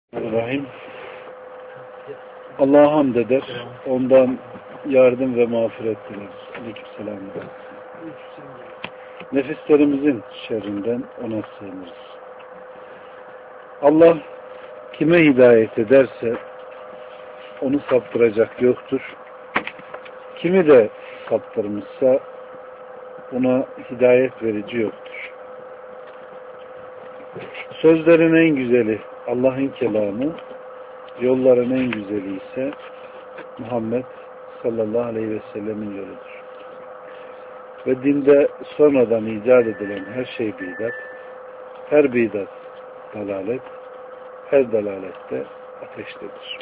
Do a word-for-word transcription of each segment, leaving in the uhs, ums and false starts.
Rahim. Allah'a hamd eder. Ondan yardım ve mağfiret dileriz. Aleykümselam. Nefislerimizin şerrinden ona sığınırız. Allah kime hidayet ederse onu saptıracak yoktur. Kimi de saptırmışsa ona hidayet verici yoktur. Sözlerin en güzeli Allah'ın kelamı, yolların en güzeli ise Muhammed sallallahu aleyhi ve sellemin yoludur. Ve dinde sonradan icat edilen her şey bidat, her bidat dalalet, her dalalette ateştedir.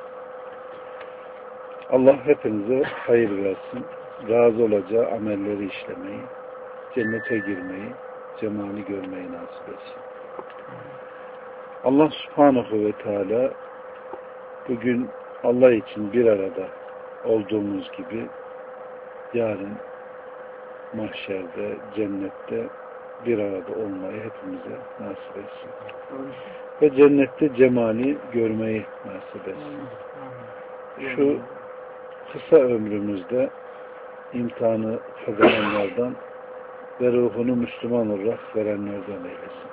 Allah hepinize hayır versin, razı olacağı amelleri işlemeyi, cennete girmeyi, cemali görmeyi nasip etsin. Allah subhanahu ve teala bugün Allah için bir arada olduğumuz gibi yarın mahşerde, cennette bir arada olmayı hepimize nasip etsin. Ve cennette cemali görmeyi nasip etsin. Şu kısa ömrümüzde imtihanı kazananlardan ve ruhunu Müslüman olarak verenlerden eylesin.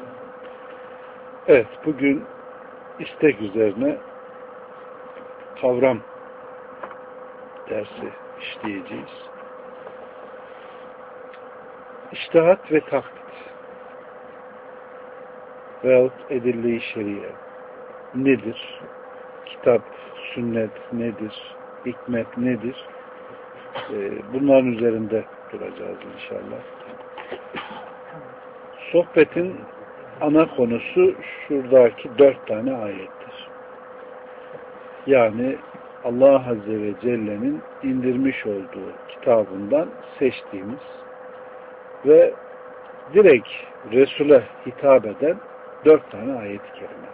Evet, bugün istek üzerine kavram dersi işleyeceğiz. İçtihat ve taklit veyahut edille-i şeriye nedir? Kitap, sünnet nedir? Hikmet nedir? Bunların üzerinde duracağız inşallah. Sohbetin ana konusu şuradaki dört tane ayettir. Yani Allah Azze ve Celle'nin indirmiş olduğu kitabından seçtiğimiz ve direkt Resul'e hitap eden dört tane ayet-i kerime.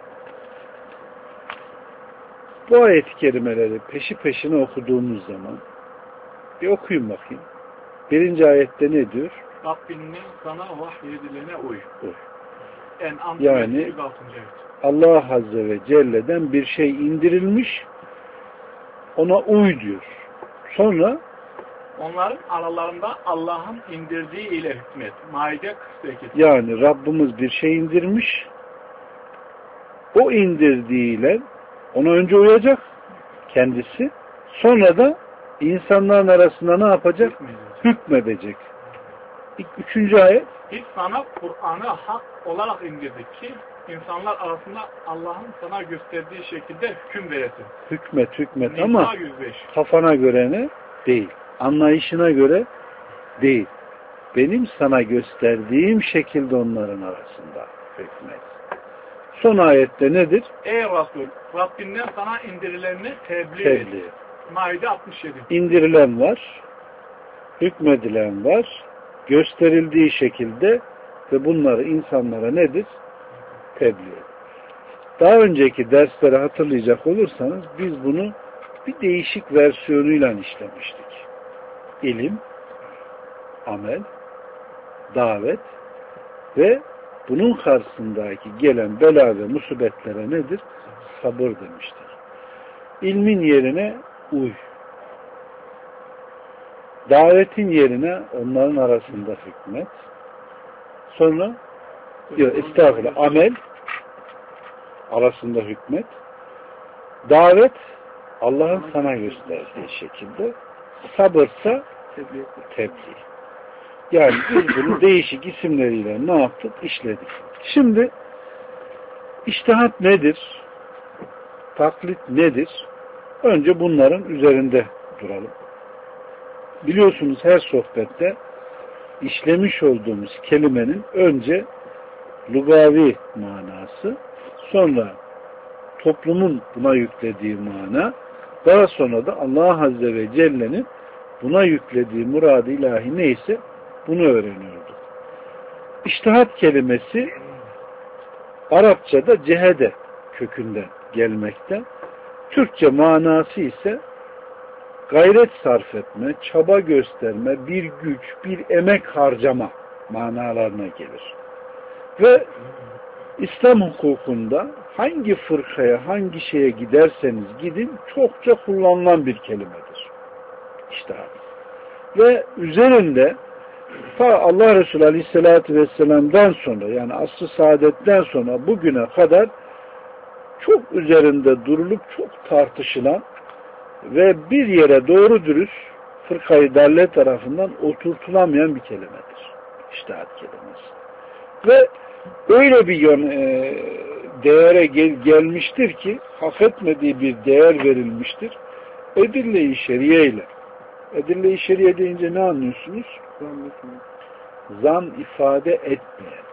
Bu ayet-i kerimeleri peşi peşine okuduğumuz zaman bir okuyun bakayım. Birinci ayette ne diyor? Rabbinin sana vahyedilene uy. Uy. Yani Allah Azze ve Celle'den bir şey indirilmiş, ona uy diyor. Sonra onların aralarında Allah'ın indirdiği ile hükmet. Maide kırk sekiz. Yani Rabbimiz bir şey indirmiş, o indirdiğiyle ona önce uyacak kendisi, sonra da insanların arasında ne yapacak? Hükmedecek. İlk üçüncü ayet. Biz sana Kur'an'ı hak olarak indirdik ki insanlar arasında Allah'ın sana gösterdiği şekilde hüküm veresin. Hükmet hükmet Nisa ama yüz beş. Kafana göre ne? Değil. Anlayışına göre değil. Benim sana gösterdiğim şekilde onların arasında hükmet. Son ayette nedir? Ey Resul, Rabbinden sana indirilenini tebliğ, tebliğ. et. Maide altmış yedi. İndirilen var, hükmedilen var, gösterildiği şekilde ve bunları insanlara nedir? Tebliğ. Daha önceki dersleri hatırlayacak olursanız biz bunu bir değişik versiyonuyla işlemiştik. İlim, amel, davet ve bunun karşısındaki gelen bela ve musibetlere nedir? Sabır demiştik. İlmin yerine uy. Davetin yerine onların arasında hükmet. Sonra yok, estağfurullah, amel arasında hükmet. Davet Allah'ın sana gösterdiği şekilde, sabırsa tebliğ. Yani biz bunu değişik isimleriyle ne yaptık? İşledik. Şimdi içtihat nedir? Taklit nedir? Önce bunların üzerinde duralım. Biliyorsunuz her sohbette işlemiş olduğumuz kelimenin önce lugavi manası, sonra toplumun buna yüklediği mana, daha sonra da Allah Azze ve Celle'nin buna yüklediği murad-ı ilahi neyse bunu öğreniyorduk. İçtihat kelimesi Arapçada cehede kökünden gelmekte. Türkçe manası ise gayret sarf etme, çaba gösterme, bir güç, bir emek harcama manalarına gelir. Ve İslam hukukunda hangi fırkaya, hangi şeye giderseniz gidin çokça kullanılan bir kelimedir. İçtihat. Ve üzerinde ta Allah Resulü Aleyhisselatü Vesselam'dan sonra, yani asr-ı saadetten sonra bugüne kadar çok üzerinde durulup çok tartışılan ve bir yere doğru dürüst fırkayı dalle tarafından oturtulamayan bir kelimedir. İçtihat kelimesi. Ve öyle bir yön, e, değere gel, gelmiştir ki hak etmediği bir değer verilmiştir. Edille-i şeriye ile. Edille-i şeriye deyince ne anlıyorsunuz? Zan ifade etmeyen,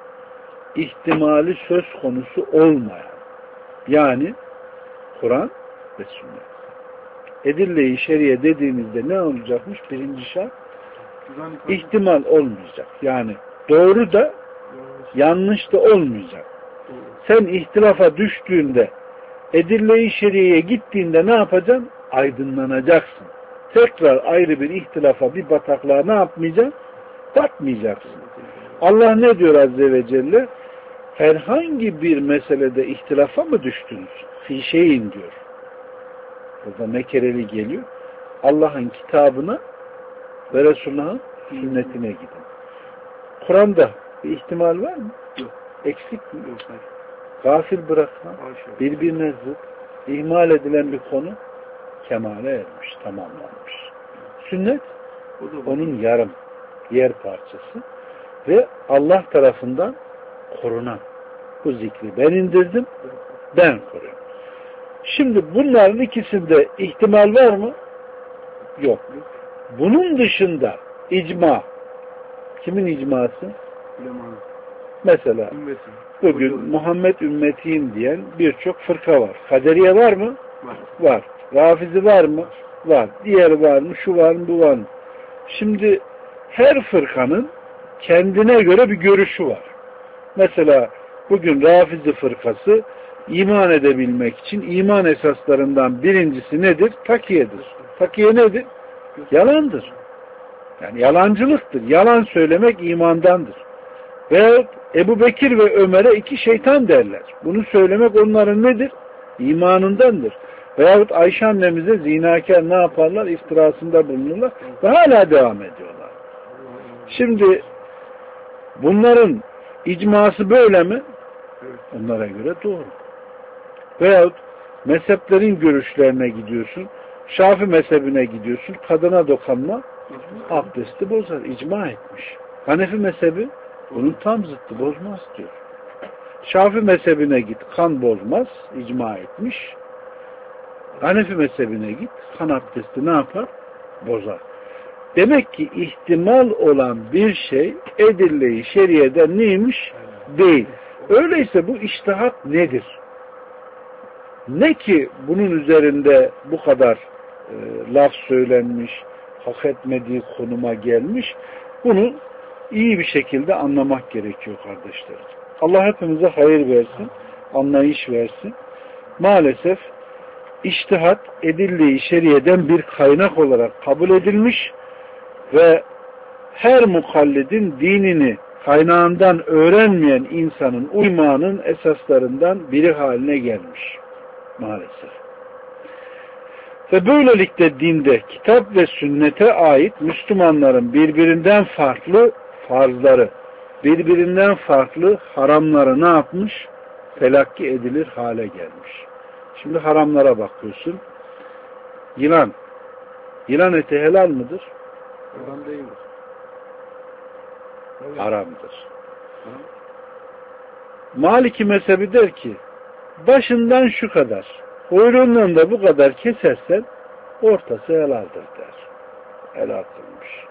ihtimali söz konusu olmayan, yani Kur'an ve sünnet. Edille-i şeriye dediğimizde ne olacakmış? Birinci şart, ihtimal olmayacak. Yani doğru da yanlış da olmayacak. Sen ihtilafa düştüğünde, edille-i şeriyeye gittiğinde ne yapacaksın? Aydınlanacaksın. Tekrar ayrı bir ihtilafa, bir bataklığa ne yapmayacaksın? Batmayacaksın. Allah ne diyor Azze ve Celle? Herhangi bir meselede ihtilafa mı düştünüz? Fi şeyin diyor. Burada nekereli geliyor. Allah'ın kitabına ve Resulullah'ın sünnetine gidin. Kur'an'da bir ihtimal var mı? Yok. Eksik mi? Yok. Gafil bırakma, birbirine zıt, ihmal edilen bir konu kemale ermiş, tamamlanmış. Sünnet onun yarım, yer parçası ve Allah tarafından korunan. Bu zikri ben indirdim, ben koruyorum. Şimdi bunların ikisinde ihtimal var mı? Yok. Bunun dışında icma. Kimin icması? Mesela bugün Muhammed ümmetiyim diyen birçok fırka var. Kaderiye var mı? Var. Var. Rafizi var mı? Var. Diğeri var mı? Şu var mı? Bu var mı? Şimdi her fırkanın kendine göre bir görüşü var. Mesela bugün Rafizi fırkası iman edebilmek için iman esaslarından birincisi nedir? Takiyedir. Takiye nedir? Yalandır. Yani yalancılıktır. Yalan söylemek imandandır. Veyahut Ebu Bekir ve Ömer'e iki şeytan derler. Bunu söylemek onların nedir? İmanındandır. Veyahut Ayşe annemize zinakar ne yaparlar? İftirasında bulunurlar ve hala devam ediyorlar. Şimdi bunların icması böyle mi? Onlara göre doğru. Veyahut mezheplerin görüşlerine gidiyorsun. Şafi mezhebine gidiyorsun. Kadına dokunma abdesti bozar. İcma etmiş. Hanefi mezhebi bunun tam zıttı, bozmaz diyor. Şafi mezhebine git, kan bozmaz, icma etmiş. Hanefi mezhebine git, kan abdesti ne yapar? Bozar. Demek ki ihtimal olan bir şey edille-i şeriyeden neymiş? Değil. Öyleyse bu içtihat nedir? Ne ki bunun üzerinde bu kadar e, laf söylenmiş, hak etmediği konuma gelmiş, bunu iyi bir şekilde anlamak gerekiyor kardeşlerim. Allah hepimize hayır versin, anlayış versin. Maalesef içtihat edille-i şeriyeden bir kaynak olarak kabul edilmiş ve her mukallidin dinini kaynağından öğrenmeyen insanın uymanın esaslarından biri haline gelmiş. Maalesef. Ve böylelikle dinde kitap ve sünnete ait Müslümanların birbirinden farklı farzları, birbirinden farklı haramları ne yapmış? Telakki edilir hale gelmiş. Şimdi haramlara bakıyorsun. Yılan. Yılan eti helal mıdır? Haram değildir. Haramdır. Maliki mezhebi der ki başından şu kadar, kuyruğundan da bu kadar kesersen ortası helaldir der. Helal kılmış.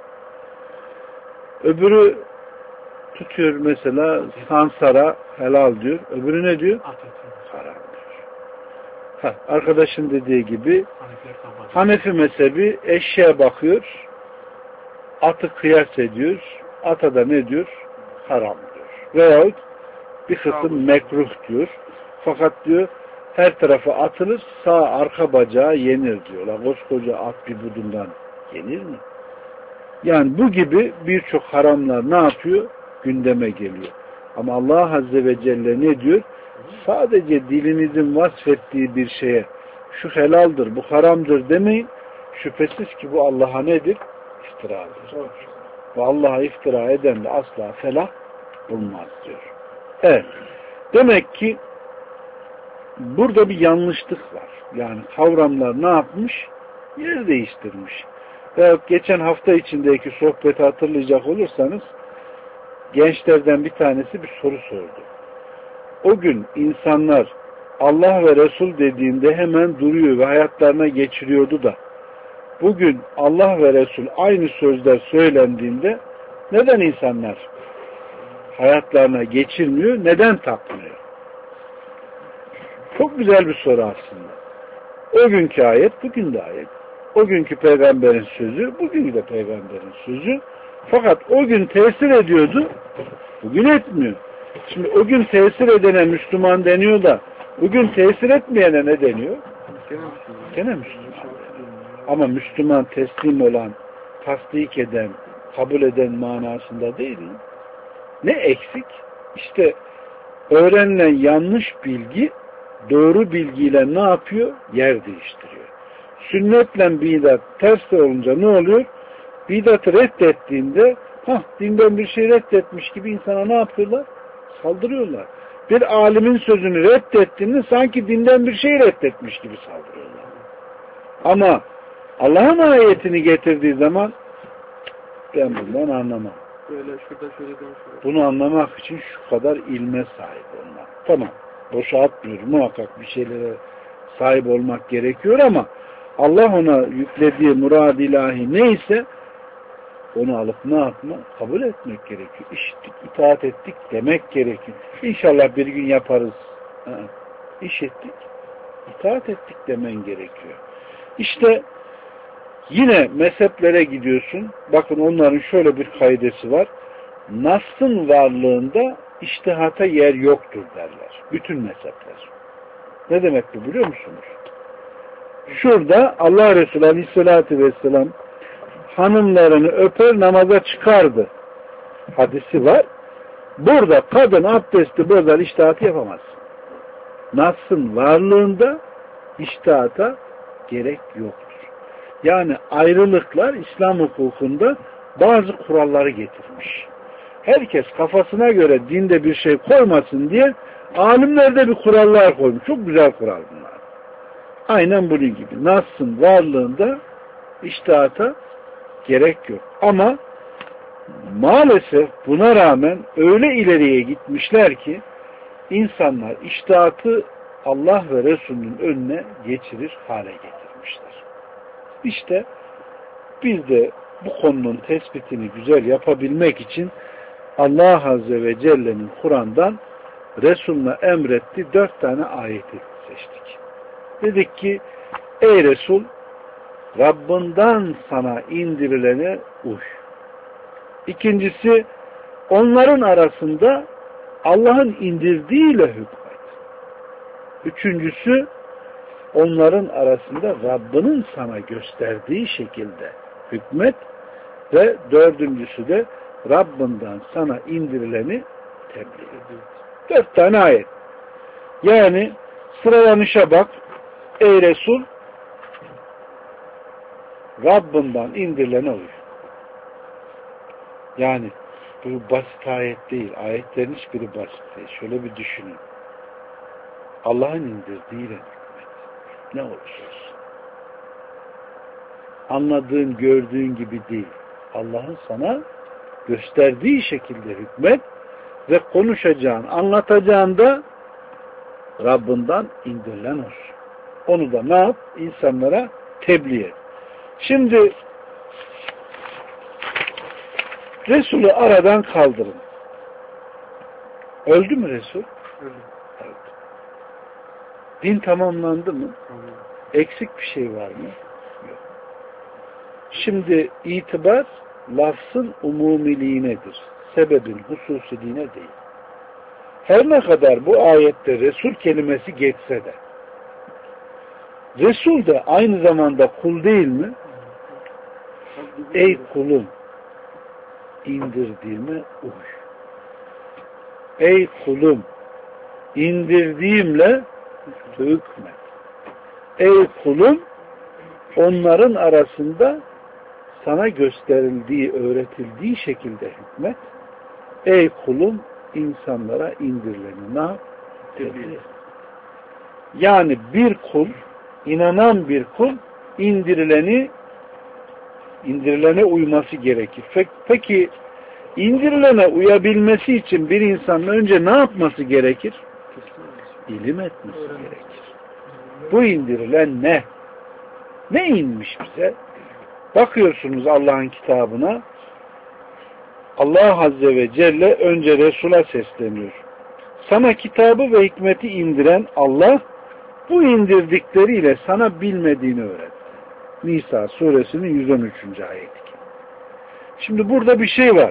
Öbürü tutuyor mesela sansara helal diyor. Öbürü ne diyor? Haram diyor. Ha, arkadaşın dediği gibi Hanefi mezhebi eşeğe bakıyor, atı kıyas ediyor, ata da ne diyor? Haram diyor. Veyahut bir kısım mekruh diyor. Fakat diyor her tarafa atılır, sağ arka bacağı yenir diyorlar. Koskoca at bir budundan yenir mi? Yani bu gibi birçok haramlar ne yapıyor? Gündeme geliyor. Ama Allah Azze ve Celle ne diyor? sadece dilinizin vasfettiği bir şeye şu helaldir, bu haramdır demeyin. Şüphesiz ki bu Allah'a nedir? İftiradır. Ve Allah'a iftira eden de asla felah bulmaz diyor. Evet. Demek ki burada bir yanlışlık var. Yani kavramlar ne yapmış? Yer değiştirmiş. Ve geçen hafta içindeki sohbeti hatırlayacak olursanız gençlerden bir tanesi bir soru sordu. O gün insanlar Allah ve Resul dediğinde hemen duruyor ve hayatlarına geçiriyordu da bugün Allah ve Resul aynı sözler söylendiğinde neden insanlar hayatlarına geçirmiyor, neden takmıyor? Çok güzel bir soru aslında. O günkü ayet, bugün de ayet. O günkü peygamberin sözü, bugün de peygamberin sözü. Fakat o gün tesir ediyordu, bugün etmiyor. Şimdi o gün tesir edene Müslüman deniyor da bugün tesir etmeyene ne deniyor? Gene Müslüman. Ama Müslüman teslim olan, tasdik eden, kabul eden manasında değil mi? Ne eksik? İşte öğrenilen yanlış bilgi doğru bilgiyle ne yapıyor? Yer değiştiriyor. Sünnetle bidat ters olunca ne oluyor? Bidatı reddettiğinde hah, dinden bir şey reddetmiş gibi insana ne yapıyorlar? Saldırıyorlar. Bir alimin sözünü reddettiğinde sanki dinden bir şey reddetmiş gibi saldırıyorlar. Ama Allah'ın ayetini getirdiği zaman ben bundan anlamam. Böyle şurada şöyle şöyle. Bunu anlamak için şu kadar ilme sahip olmak. Tamam. Boşa atmıyorum. Muhakkak bir şeylere sahip olmak gerekiyor ama Allah ona yüklediği murad ilahi neyse onu alıp ne yapma? Kabul etmek gerekiyor. İşittik, itaat ettik demek gerekiyor. İnşallah bir gün yaparız. Ha, iş ettik, itaat ettik demen gerekiyor. İşte yine mezheplere gidiyorsun. Bakın onların şöyle bir kaidesi var. Nas'ın varlığında içtihata yer yoktur derler. Bütün mezhepler. Ne demek bu biliyor musunuz? Şurada Allah Resulü Aleyhisselatü Vesselam hanımlarını öper namaza çıkardı hadisi var. Burada kadın abdesti bozar, içtihat yapamaz. Nas'ın varlığında içtihata gerek yoktur. Yani ayrılıklar İslam hukukunda bazı kuralları getirmiş. Herkes kafasına göre dinde bir şey koymasın diye alimler de bir kurallar koymuş. Çok güzel kural bunlar. Aynen bunun gibi. Nas'ın varlığında içtihata gerek yok. Ama maalesef buna rağmen öyle ileriye gitmişler ki insanlar içtihatı Allah ve Resulünün önüne geçirir hale getirmişler. İşte biz de bu konunun tespitini güzel yapabilmek için Allah Azze ve Celle'nin Kur'an'dan Resulüne emretti dört tane ayeti seçtik. Dedik ki ey Resul Rabbinden sana indirilene uy. İkincisi onların arasında Allah'ın indirdiğiyle hükmet. Üçüncüsü onların arasında Rabbinin sana gösterdiği şekilde hükmet ve dördüncüsü de Rabbinden sana indirileni tebliğ ediyor. Dört tane ayet. Yani sıralanışa bak. Ey Resul Rabbinden indirilene uy. Yani bu basit ayet değil. Ayetlerin hiçbiri basit değil. Şöyle bir düşünün. Allah'ın indirdiğiyle hükmet. Ne olursa olsun. Anladığın, gördüğün gibi değil. Allah'ın sana gösterdiği şekilde hükmet ve konuşacağın, anlatacağın da Rabbinden indirilen olsun. Onu da ne yap? İnsanlara tebliğ et. Şimdi Resulü aradan kaldırın. Öldü mü Resul? Öldü. Öldü. Din tamamlandı mı? Tamam. Eksik bir şey var mı? Yok. Şimdi itibar lafzın umumiliğinedir. Sebebin hususiliğine değil. Her ne kadar bu ayette Resul kelimesi geçse de Resul de aynı zamanda kul değil mi? Ey kulum indirdiğime uy. Ey kulum indirdiğimle hükmet. Ey kulum, onların arasında sana gösterildiği, öğretildiği şekilde hükmet. Ey kulum, insanlara indirileni ne yap? Yani bir kul, inanan bir kul indirileni indirilene uyması gerekir. Peki indirilene uyabilmesi için bir insanın önce ne yapması gerekir? İlim etmesi gerekir. Bu indirilen ne? Ne inmiş bize? Bakıyorsunuz Allah'ın kitabına, Allah Azze ve Celle önce Resul'a sesleniyor. Sana kitabı ve hikmeti indiren Allah, bu indirdikleriyle sana bilmediğini öğretti. Nisa suresinin yüz on üçüncü ayeti. Şimdi burada bir şey var.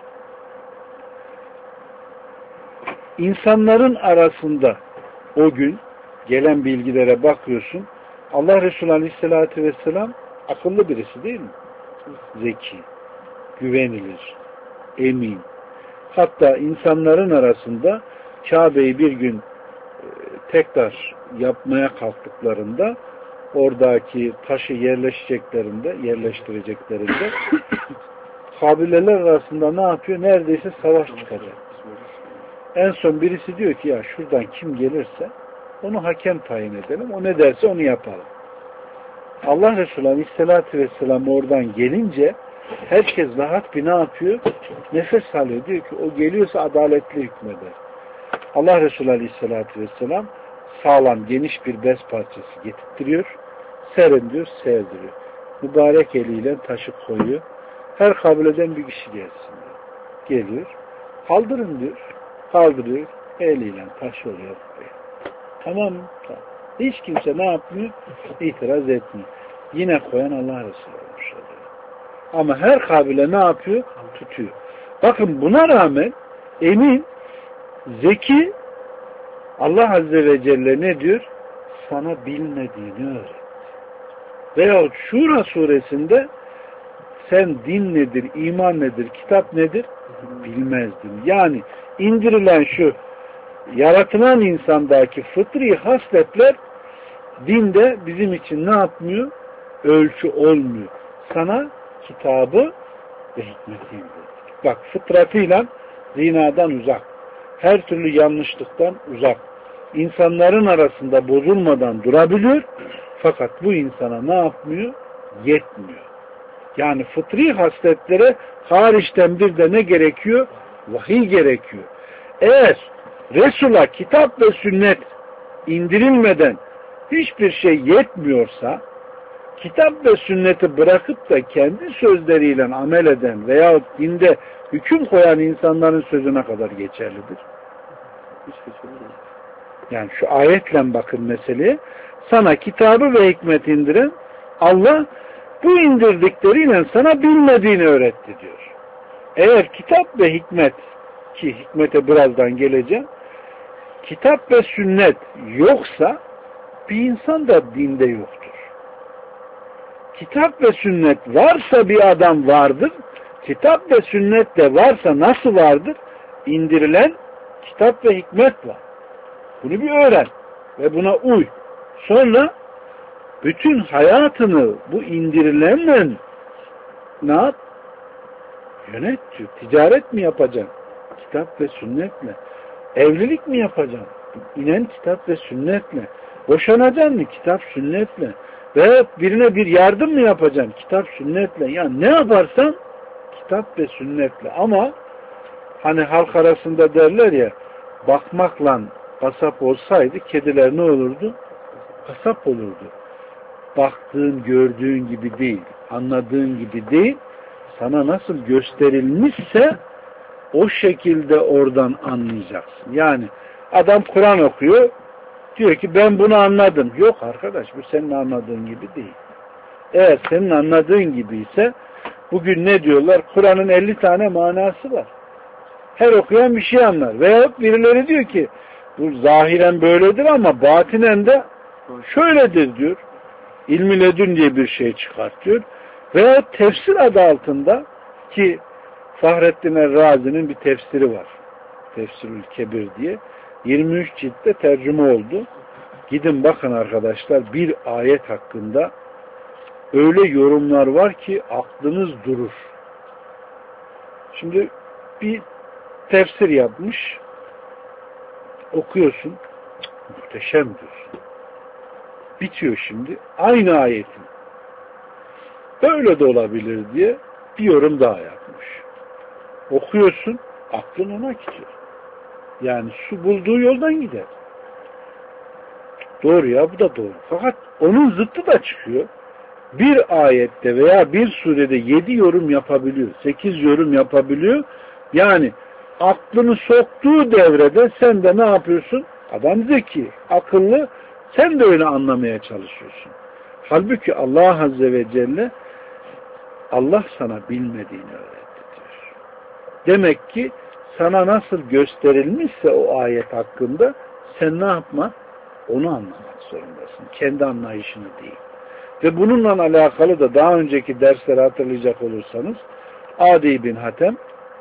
İnsanların arasında o gün gelen bilgilere bakıyorsun. Allah Resulü Aleyhisselatü Vesselam akıllı birisi değil mi? Zeki, güvenilir, emin. Hatta insanların arasında Kabe'yi bir gün e, tekrar yapmaya kalktıklarında, oradaki taşı yerleşeceklerinde, yerleştireceklerinde kabileler arasında ne yapıyor? Neredeyse savaş çıkacak. En son birisi diyor ki ya şuradan kim gelirse onu hakem tayin edelim. O ne derse onu yapalım. Allah Resulü Aleyhisselatü Vesselam oradan gelince herkes rahat bir ne yapıyor? Nefes alıyor. Diyor ki o geliyorsa adaletli hükmeder. Allah Resulü Aleyhisselatü Vesselam sağlam geniş bir bez parçası getirtiyor. Serin diyor, sevdiriyor. Mübarek eliyle taşı koyuyor. Her kabileden bir kişi gelsin diyor. Geliyor. Kaldırın diyor. Kaldırıyor. Eliyle taş oluyor. Tamam mı? Tamam. Hiç kimse ne yapmıyor? İtiraz etmiyor. Yine koyan Allah Resulü olmuş oluyor. Ama her kabile ne yapıyor? Tutuyor. Bakın buna rağmen emin, zeki, Allah Azze ve Celle ne diyor? Sana bilmediğini öğret. Veyahut Şura suresinde sen din nedir, iman nedir, kitap nedir? Bilmezdin. Yani indirilen şu yaratılan insandaki fıtri hasletler dinde bizim için ne yapmıyor? Ölçü olmuyor. Sana kitabı ve hikmeti indirdik. Bak fıtratıyla zinadan uzak. Her türlü yanlışlıktan uzak. İnsanların arasında bozulmadan durabiliyor. Fakat bu insana ne yapmıyor? Yetmiyor. Yani fıtri hasletlere hariçten bir de ne gerekiyor? Vahiy gerekiyor. Eğer Resul'a kitap ve sünnet indirilmeden hiçbir şey yetmiyorsa, kitap ve sünneti bırakıp da kendi sözleriyle amel eden veyahut dinde hüküm koyan insanların sözüne kadar geçerlidir. Yani şu ayetle bakın meseleye. Sana kitabı ve hikmet indiren Allah bu indirdikleriyle sana bilmediğini öğretti diyor. Eğer kitap ve hikmet, ki hikmete birazdan geleceğim, kitap ve sünnet yoksa bir insan da dinde yoktur. Kitap ve sünnet varsa bir adam vardır. Kitap ve sünnet de varsa nasıl vardır? İndirilen kitap ve hikmet var. Bunu bir öğren ve buna uy. Sonra bütün hayatını bu indirilenle ne yap? Yönet diyor. Ticaret mi yapacaksın? Kitap ve sünnetle. Evlilik mi yapacaksın? İnen kitap ve sünnetle. Boşanacaksın mı? Kitap sünnetle. Veya birine bir yardım mı yapacaksın? Kitap sünnetle. Yani ne yaparsan kitap ve sünnetle. Ama hani halk arasında derler ya, bakmakla kasap olsaydı kediler ne olurdu? Kasap olurdu. Baktığın, gördüğün gibi değil, anladığın gibi değil, sana nasıl gösterilmişse o şekilde oradan anlayacaksın. Yani adam Kur'an okuyor, diyor ki ben bunu anladım. Yok arkadaş, bu senin anladığın gibi değil. Eğer senin anladığın gibi ise bugün ne diyorlar? Kur'an'ın elli tane manası var. Her okuyan bir şey anlar. Veyahut birileri diyor ki bu zahiren böyledir ama batinen de şöyledir diyor. İlmi ledün diye bir şey çıkartıyor. Veya tefsir adı altında, ki Fahrettin Er-Razi'nin bir tefsiri var. Tefsirül Kebir diye. yirmi üç ciltte tercüme oldu. Gidin bakın arkadaşlar, bir ayet hakkında öyle yorumlar var ki aklınız durur. Şimdi bir tefsir yapmış, okuyorsun, muhteşem diyorsun. Bitiyor şimdi, aynı ayetin böyle de olabilir diye bir yorum daha yapmış. Okuyorsun, aklın ona gidiyor. Yani su bulduğu yoldan gider. Doğru ya, bu da doğru. Fakat onun zıttı da çıkıyor. Bir ayette veya bir surede yedi yorum yapabiliyor, sekiz yorum yapabiliyor. Yani aklını soktuğu devrede sen de ne yapıyorsun? Adam zeki, akıllı, sen de öyle anlamaya çalışıyorsun. Halbuki Allah Azze ve Celle Allah sana bilmediğini öğretti diyor. Demek ki sana nasıl gösterilmişse o ayet hakkında sen ne yapma? Onu anlamak zorundasın. Kendi anlayışını değil. Ve bununla alakalı da daha önceki dersleri hatırlayacak olursanız Adi bin Hatem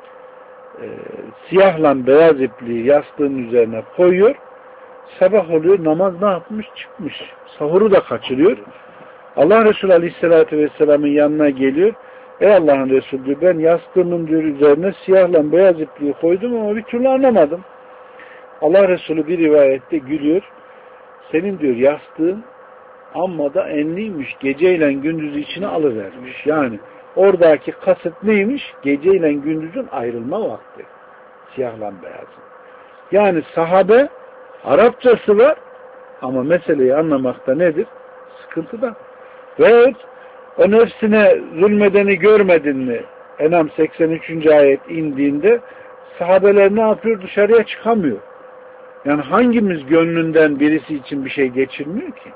e, siyahla beyaz ipliği yastığın üzerine koyuyor. Sabah oluyor, namaz ne yapmış? Çıkmış. Sahuru da kaçırıyor. Allah Resulü Aleyhisselatü Vesselam'ın yanına geliyor. Ey Allah'ın Resulü diyor, ben yastığımın diyor üzerine siyahla beyaz ipliği koydum ama bir türlü anlamadım. Allah Resulü bir rivayette gülüyor. Senin diyor yastığın amma da enliymiş. Geceyle gündüzü içine alıvermiş. Yani oradaki kasıt neymiş? Geceyle gündüzün ayrılma vakti. Siyahla beyazın. Yani sahabe Arapçası var ama meseleyi anlamakta nedir? Sıkıntıda. Ve o nefsine zulmedeni görmedin mi? Enam seksen üçüncü ayet indiğinde sahabeler ne yapıyor? Dışarıya çıkamıyor. Yani hangimiz gönlünden birisi için bir şey geçirmiyor ki?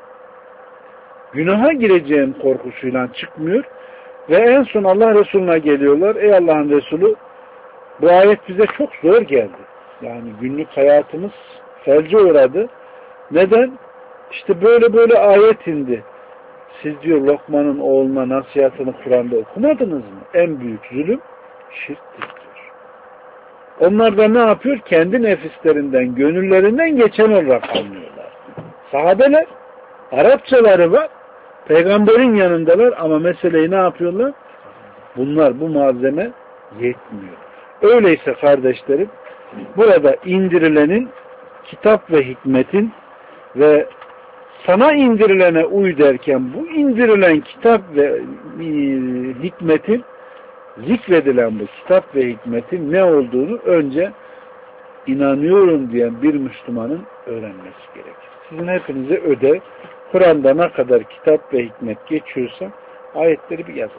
Günaha gireceğin korkusuyla çıkmıyor ve en son Allah Resulü'ne geliyorlar. Ey Allah'ın Resulü, bu ayet bize çok zor geldi. Yani günlük hayatımız felce uğradı. Neden? İşte böyle böyle ayet indi. Siz diyor Lokman'ın oğluna nasihatını Kur'an'da okumadınız mı? En büyük zulüm şirktir diyor. Onlar da ne yapıyor? Kendi nefislerinden, gönüllerinden geçen olarak anlıyorlar. Sahabeler Arapçaları var. Peygamberin yanındalar ama meseleyi ne yapıyorlar? Bunlar, bu malzeme yetmiyor. Öyleyse kardeşlerim, burada indirilenin kitap ve hikmetin ve sana indirilene uy derken bu indirilen kitap ve e, hikmetin, zikredilen bu kitap ve hikmetin ne olduğunu önce inanıyorum diyen bir Müslümanın öğrenmesi gerekir. Sizin hepinize ödev, Kur'an'da ne kadar kitap ve hikmet geçiyorsa ayetleri bir yazın.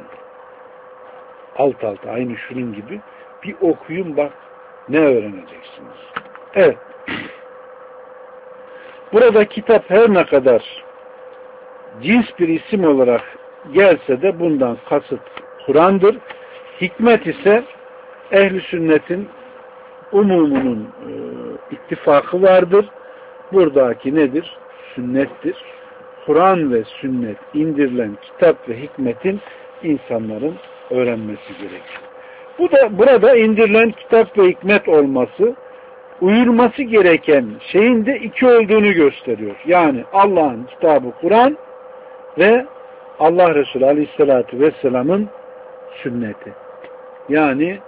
Alt alta aynı şunun gibi bir okuyun, bak ne öğreneceksiniz. Evet. Burada kitap her ne kadar cins bir isim olarak gelse de bundan kasıt Kur'an'dır. Hikmet ise ehl-i sünnetin umumunun e, ittifakı vardır. Buradaki nedir? Sünnettir. Kur'an ve sünnet indirilen kitap ve hikmetin insanların öğrenmesi gerekir. Bu da burada indirilen kitap ve hikmet olması, uyulması gereken şeyin de iki olduğunu gösteriyor. Yani Allah'ın kitabı Kur'an ve Allah Resulü Aleyhisselatü Vesselam'ın sünneti. Yani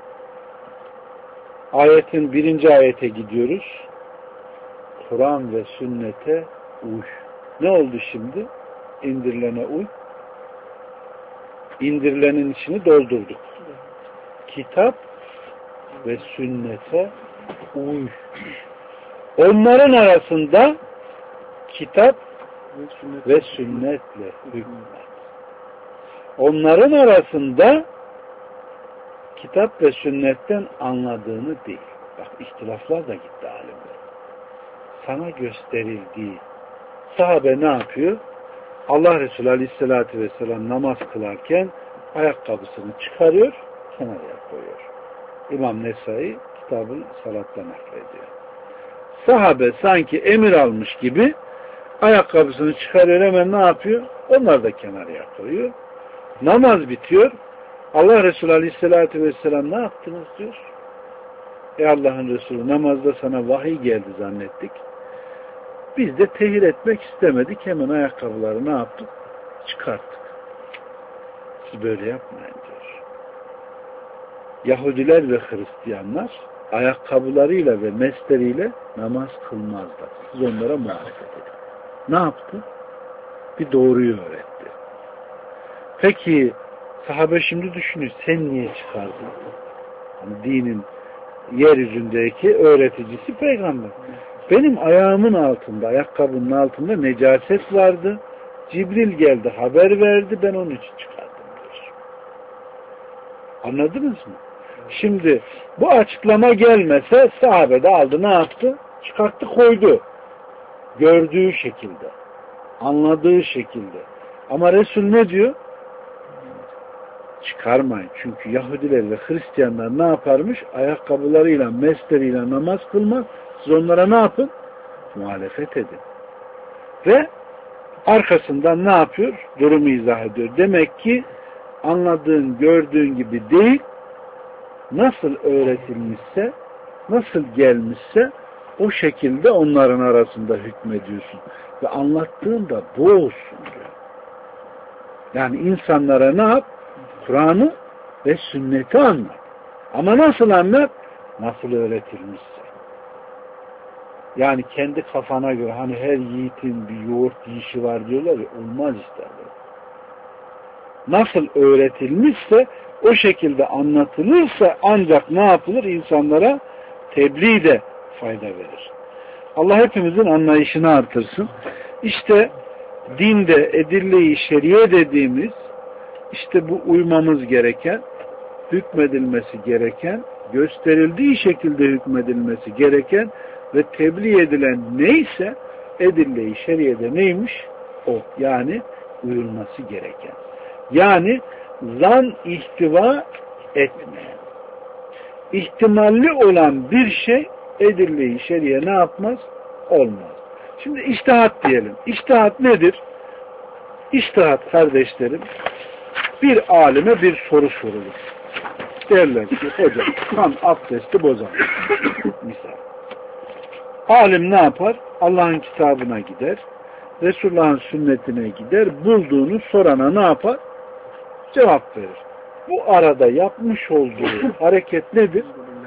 ayetin birinci ayete gidiyoruz. Kur'an ve sünnete uy. Ne oldu şimdi? İndirilene uy. İndirilenin içini doldurduk. Kitap ve sünnete uy. Onların arasında kitap ve sünnetle hükmet. Onların arasında kitap ve sünnetten anladığını değil. Bak ihtilaflar da gitti alimler. Sana gösterildiği, sahabe ne yapıyor? Allah Resulü Aleyhisselatü Vesselam namaz kılarken ayakkabısını çıkarıyor, kenara koyuyor. İmam Nesai kitabı salatla naklediyor. Sahabe sanki emir almış gibi ayakkabısını çıkarıyor, hemen ne yapıyor? Onlar da kenara koyuyor. Namaz bitiyor. Allah Resulü Aleyhisselatü Vesselam ne yaptınız diyor. Ey Allah'ın Resulü, namazda sana vahiy geldi zannettik. Biz de tehir etmek istemedik. Hemen ayakkabıları ne yaptık? Çıkarttık. Siz böyle yapmayın diyor. Yahudiler ve Hristiyanlar ayakkabılarıyla ve mesleriyle namaz kılmazlar. Siz onlara muhalefet edin. Ne yaptı? Bir doğruyu öğretti. Peki sahabe şimdi düşünüyor, sen niye çıkardın? Yani dinin yeryüzündeki öğreticisi peygamber. Benim ayağımın altında, ayakkabının altında necaset vardı. Cibril geldi, haber verdi, ben onun için çıkardım diyor. Anladınız mı? Şimdi bu açıklama gelmese sahabe de aldı, ne yaptı? Çıkarttı, koydu. Gördüğü şekilde, anladığı şekilde. Ama Resul ne diyor? Çıkarmayın. Çünkü Yahudiler ve Hristiyanlar ne yaparmış? Ayakkabılarıyla, mesleriyle namaz kılmaz. Siz onlara ne yapın? Muhalefet edin. Ve arkasından ne yapıyor? Durumu izah ediyor. Demek ki anladığın, gördüğün gibi değil, nasıl öğretilmişse, nasıl gelmişse o şekilde onların arasında hükmediyorsun. Ve anlattığın da bu olsun diyor. Yani insanlara ne yap? Kur'an'ı ve sünneti anlat. Ama nasıl anlat? Nasıl öğretilmişse. Yani kendi kafana göre, hani her yiğitin bir yoğurt yiyişi var diyorlar ya, olmaz işte. Nasıl öğretilmişse o şekilde anlatılırsa ancak ne yapılır? İnsanlara tebliğ de fayda verir. Allah hepimizin anlayışını artırsın. İşte dinde edille-i şeriye dediğimiz, işte bu uymamız gereken, hükmedilmesi gereken, gösterildiği şekilde hükmedilmesi gereken ve tebliğ edilen neyse edille-i şeriyede neymiş? O. Yani uyulması gereken. Yani zan ihtiva etmeyen. İhtimalli olan bir şey edille-i şeriye ne yapmaz? Olmaz. Şimdi içtihat diyelim. İçtihat nedir? İçtihat kardeşlerim, bir alime bir soru sorulur. Derler ki hocam kan abdesti bozar. Misal. Alim ne yapar? Allah'ın kitabına gider. Resulullah'ın sünnetine gider. Bulduğunu sorana ne yapar? Cevap verir. Bu arada yapmış olduğu hareket nedir?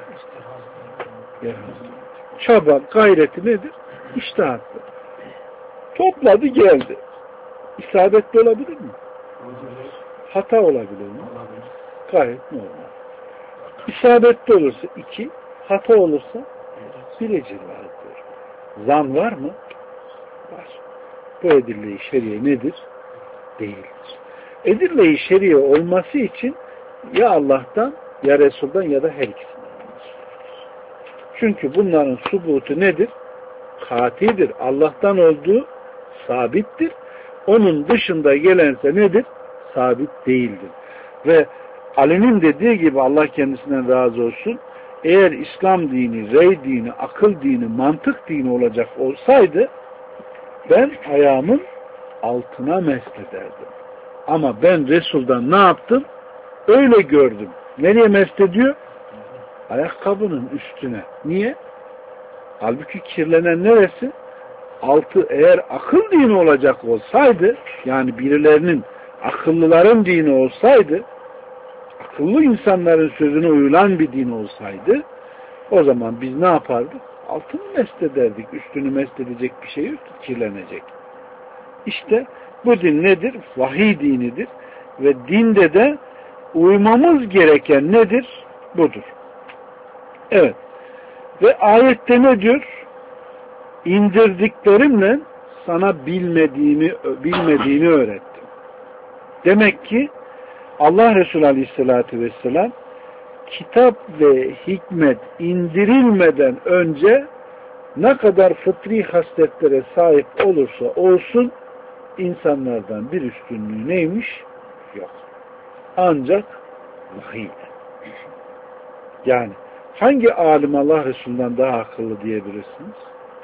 Çaba, gayreti nedir? İçtihattır. Topladı geldi. İsabetli olabilir mi? Hata olabilir mi? Gayet normal. İsabetli olursa iki, hata olursa bir ecir var diyor. Zan var mı? Var. Bu edille-i şeriye nedir? Değildir. Edille-i şeriye olması için ya Allah'tan ya Resul'dan ya da her ikisinden. Çünkü bunların subutu nedir? Katidir. Allah'tan olduğu sabittir. Onun dışında gelense nedir? Sabit değildir. Ve Ali'nin dediği gibi, Allah kendisinden razı olsun, eğer İslam dini, rey dini, akıl dini, mantık dini olacak olsaydı ben ayağımın altına meslederdim. Ama ben Resul'dan ne yaptım? Öyle gördüm. Nereye meslediyor? Ayakkabının üstüne. Niye? Halbuki kirlenen neresi? Altı. Eğer akıl dini olacak olsaydı, yani birilerinin, akıllıların dini olsaydı, akıllı insanların sözüne uyulan bir din olsaydı, o zaman biz ne yapardık? Altını meslederdik. Üstünü mesledecek bir şey yok, kirlenecek. İşte bu din nedir? Vahiy dinidir. Ve dinde de uymamız gereken nedir? Budur. Evet. Ve ayette ne diyor? İndirdiklerimle sana bilmediğini, bilmediğini öğrettim. Demek ki Allah Resulü Aleyhisselatü Vesselam kitap ve hikmet indirilmeden önce ne kadar fıtri hasletlere sahip olursa olsun insanlardan bir üstünlüğü neymiş? Yok. Ancak vahiy. Yani hangi alim Allah Resulü'nden daha akıllı diyebilirsiniz?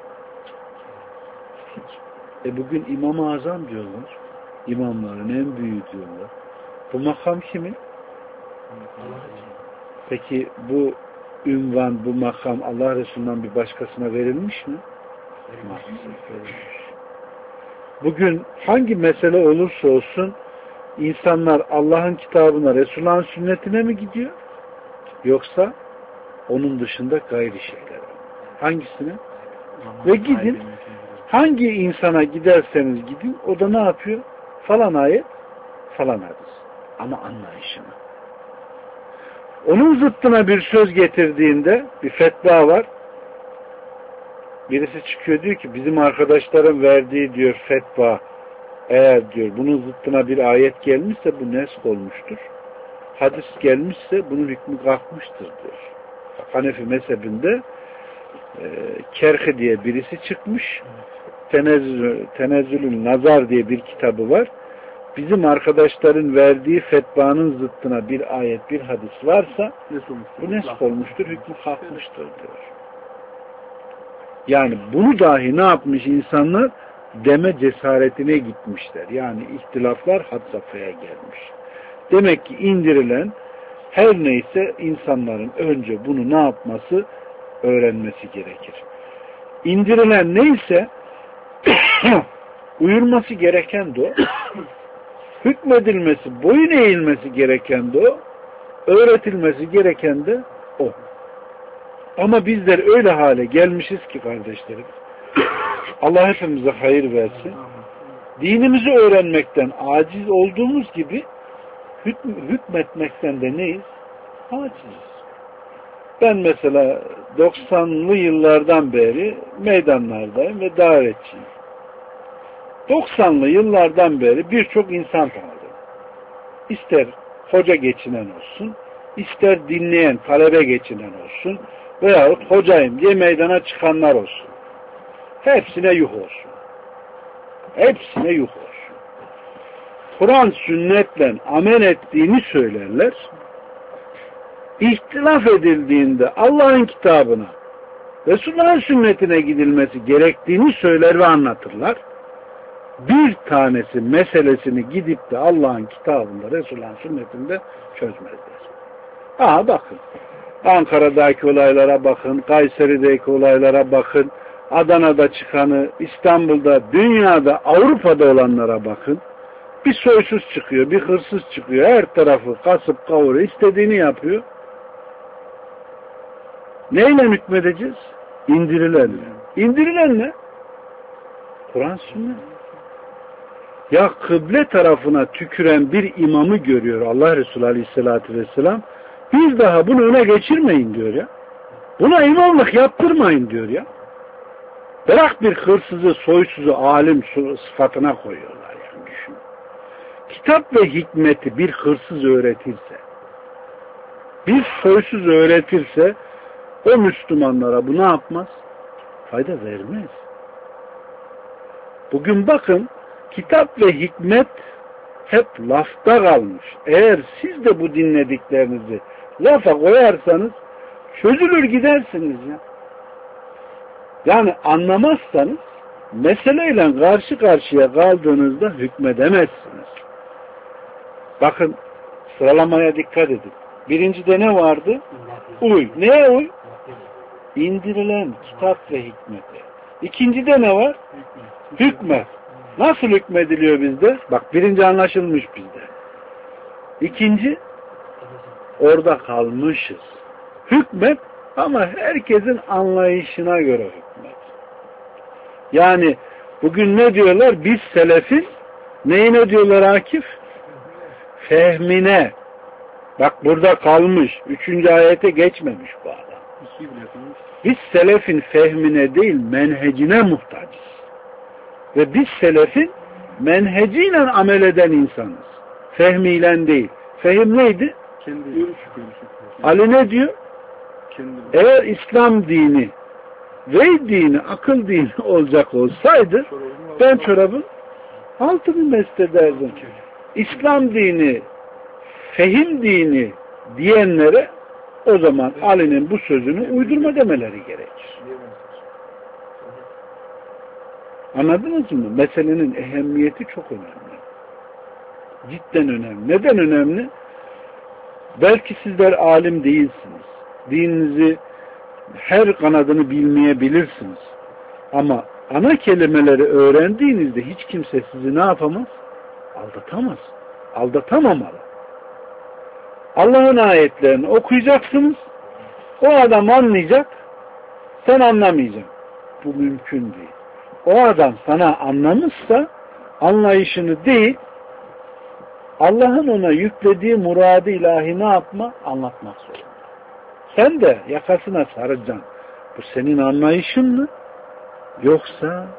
Hiç. E bugün İmam-ı Azam diyorlar. İmamların en büyüğü diyorlar. Bu makam kimin? Peki bu ünvan, bu makam Allah Resulü'nden bir başkasına verilmiş mi? Maalesef verilmiş. Bugün hangi mesele olursa olsun insanlar Allah'ın kitabına, Resulullah'ın sünnetine mi gidiyor? Yoksa onun dışında gayri şeylere. Hangisine? Ve gidin, hangi insana giderseniz gidin, o da ne yapıyor? Falan ayet, falan hadis. Ama anlayışını. Onun zıttına bir söz getirdiğinde bir fetva var. Birisi çıkıyor diyor ki bizim arkadaşların verdiği diyor fetva, eğer diyor bunun zıttına bir ayet gelmişse bu nesk olmuştur. Hadis gelmişse bunun hükmü kalkmıştır diyor. Hanefi mezhebinde e, Kerhi diye birisi çıkmış. Tenezzül, Tenezzülün Nazar diye bir kitabı var. Bizim arkadaşların verdiği fetvanın zıttına bir ayet, bir hadis varsa bu nesk olmuştur, hükmü kalkmıştır diyor. Yani bunu dahi ne yapmış insanlar? Deme cesaretine gitmişler. Yani ihtilaflar had safhaya gelmiş. Demek ki indirilen her neyse insanların önce bunu ne yapması? Öğrenmesi gerekir. İndirilen neyse uyulması gereken de o. Hükmedilmesi, boyun eğilmesi gereken de o. Öğretilmesi gereken de o. Ama bizler öyle hale gelmişiz ki kardeşlerim. Allah hepimize hayır versin. Dinimizi öğrenmekten aciz olduğumuz gibi hükm hükmetmekten de neyiz? Aciziz. Ben mesela doksanlı yıllardan beri meydanlardayım ve davetçiyim. doksanlı yıllardan beri birçok insan tanıdım. İster hoca geçinen olsun, ister dinleyen, talebe geçinen olsun veyahut hocayım diye meydana çıkanlar olsun. Hepsine yuh olsun. Hepsine yuh olsun. Kur'an sünnetle amel ettiğini söylerler. İhtilaf edildiğinde Allah'ın kitabına, Resulullah'ın sünnetine gidilmesi gerektiğini söyler ve anlatırlar. Bir tanesi meselesini gidip de Allah'ın kitabında, Resulullah'ın sünnetinde çözmezler. Aha bakın. Ankara'daki olaylara bakın, Kayseri'deki olaylara bakın, Adana'da çıkanı, İstanbul'da, dünyada, Avrupa'da olanlara bakın. Bir soysuz çıkıyor, bir hırsız çıkıyor, her tarafı kasıp kavuruyor, istediğini yapıyor. Neyle hükmedeceğiz? İndirilenle. İndirilen ne? Kur'an sünnet. Ya kıble tarafına tüküren bir imamı görüyor Allah Resulü Aleyhisselatü Vesselam. Bir daha bunu öne geçirmeyin diyor ya. Buna imamlık yaptırmayın diyor ya. Bırak bir hırsızı, soysuzu alim sıfatına koyuyorlar yani düşün. Kitap ve hikmeti bir hırsız öğretirse, bir soysuz öğretirse o Müslümanlara bu ne yapmaz? Fayda vermez. Bugün bakın kitap ve hikmet hep lafta kalmış. Eğer siz de bu dinlediklerinizi lafa koyarsanız çözülür gidersiniz ya. Yani anlamazsanız meseleyle karşı karşıya kaldığınızda hükmedemezsiniz. Bakın sıralamaya dikkat edin. Birincide ne vardı? Uy. Neye uy? İndirilen kitap ve hikmete. İkincide ne var? Hükmet. Nasıl hükmediliyor bizde? Bak birinci anlaşılmış bizde. İkinci orada kalmışız. Hükmet ama herkesin anlayışına göre hükmet. Yani bugün ne diyorlar? Biz selefin neyine diyorlar Akif? Fehmine. Bak burada kalmış. Üçüncü ayete geçmemiş bu adam. Biz selefin fehmine değil menhecine muhtacız. Ve biz selefin menheciyle amel eden insanız. Fehmiyle değil. Fehim neydi? Kendi görüşü, Ali ne diyor? Kendi. Eğer İslam dini ve dini, akıl dini olacak olsaydı ben çorabın altını mest ederdim. İslam dini, fehim dini diyenlere o zaman Ali'nin bu sözünü uydurma demeleri gerekir. Anladınız mı? Meselenin ehemmiyeti çok önemli. Cidden önemli. Neden önemli? Belki sizler alim değilsiniz. dininizi her kanadını bilmeyebilirsiniz. Ama ana kelimeleri öğrendiğinizde hiç kimse sizi ne yapamaz? Aldatamaz. Aldatamamalı. Allah'ın ayetlerini okuyacaksınız. O adam anlayacak. Sen anlamayacaksın. Bu mümkün değil. O adam sana anlamışsa anlayışını değil, Allah'ın ona yüklediği muradı ilahi ne yapma? Anlatmak zorunda. Sen de yakasına saracaksın. Bu senin anlayışın mı? Yoksa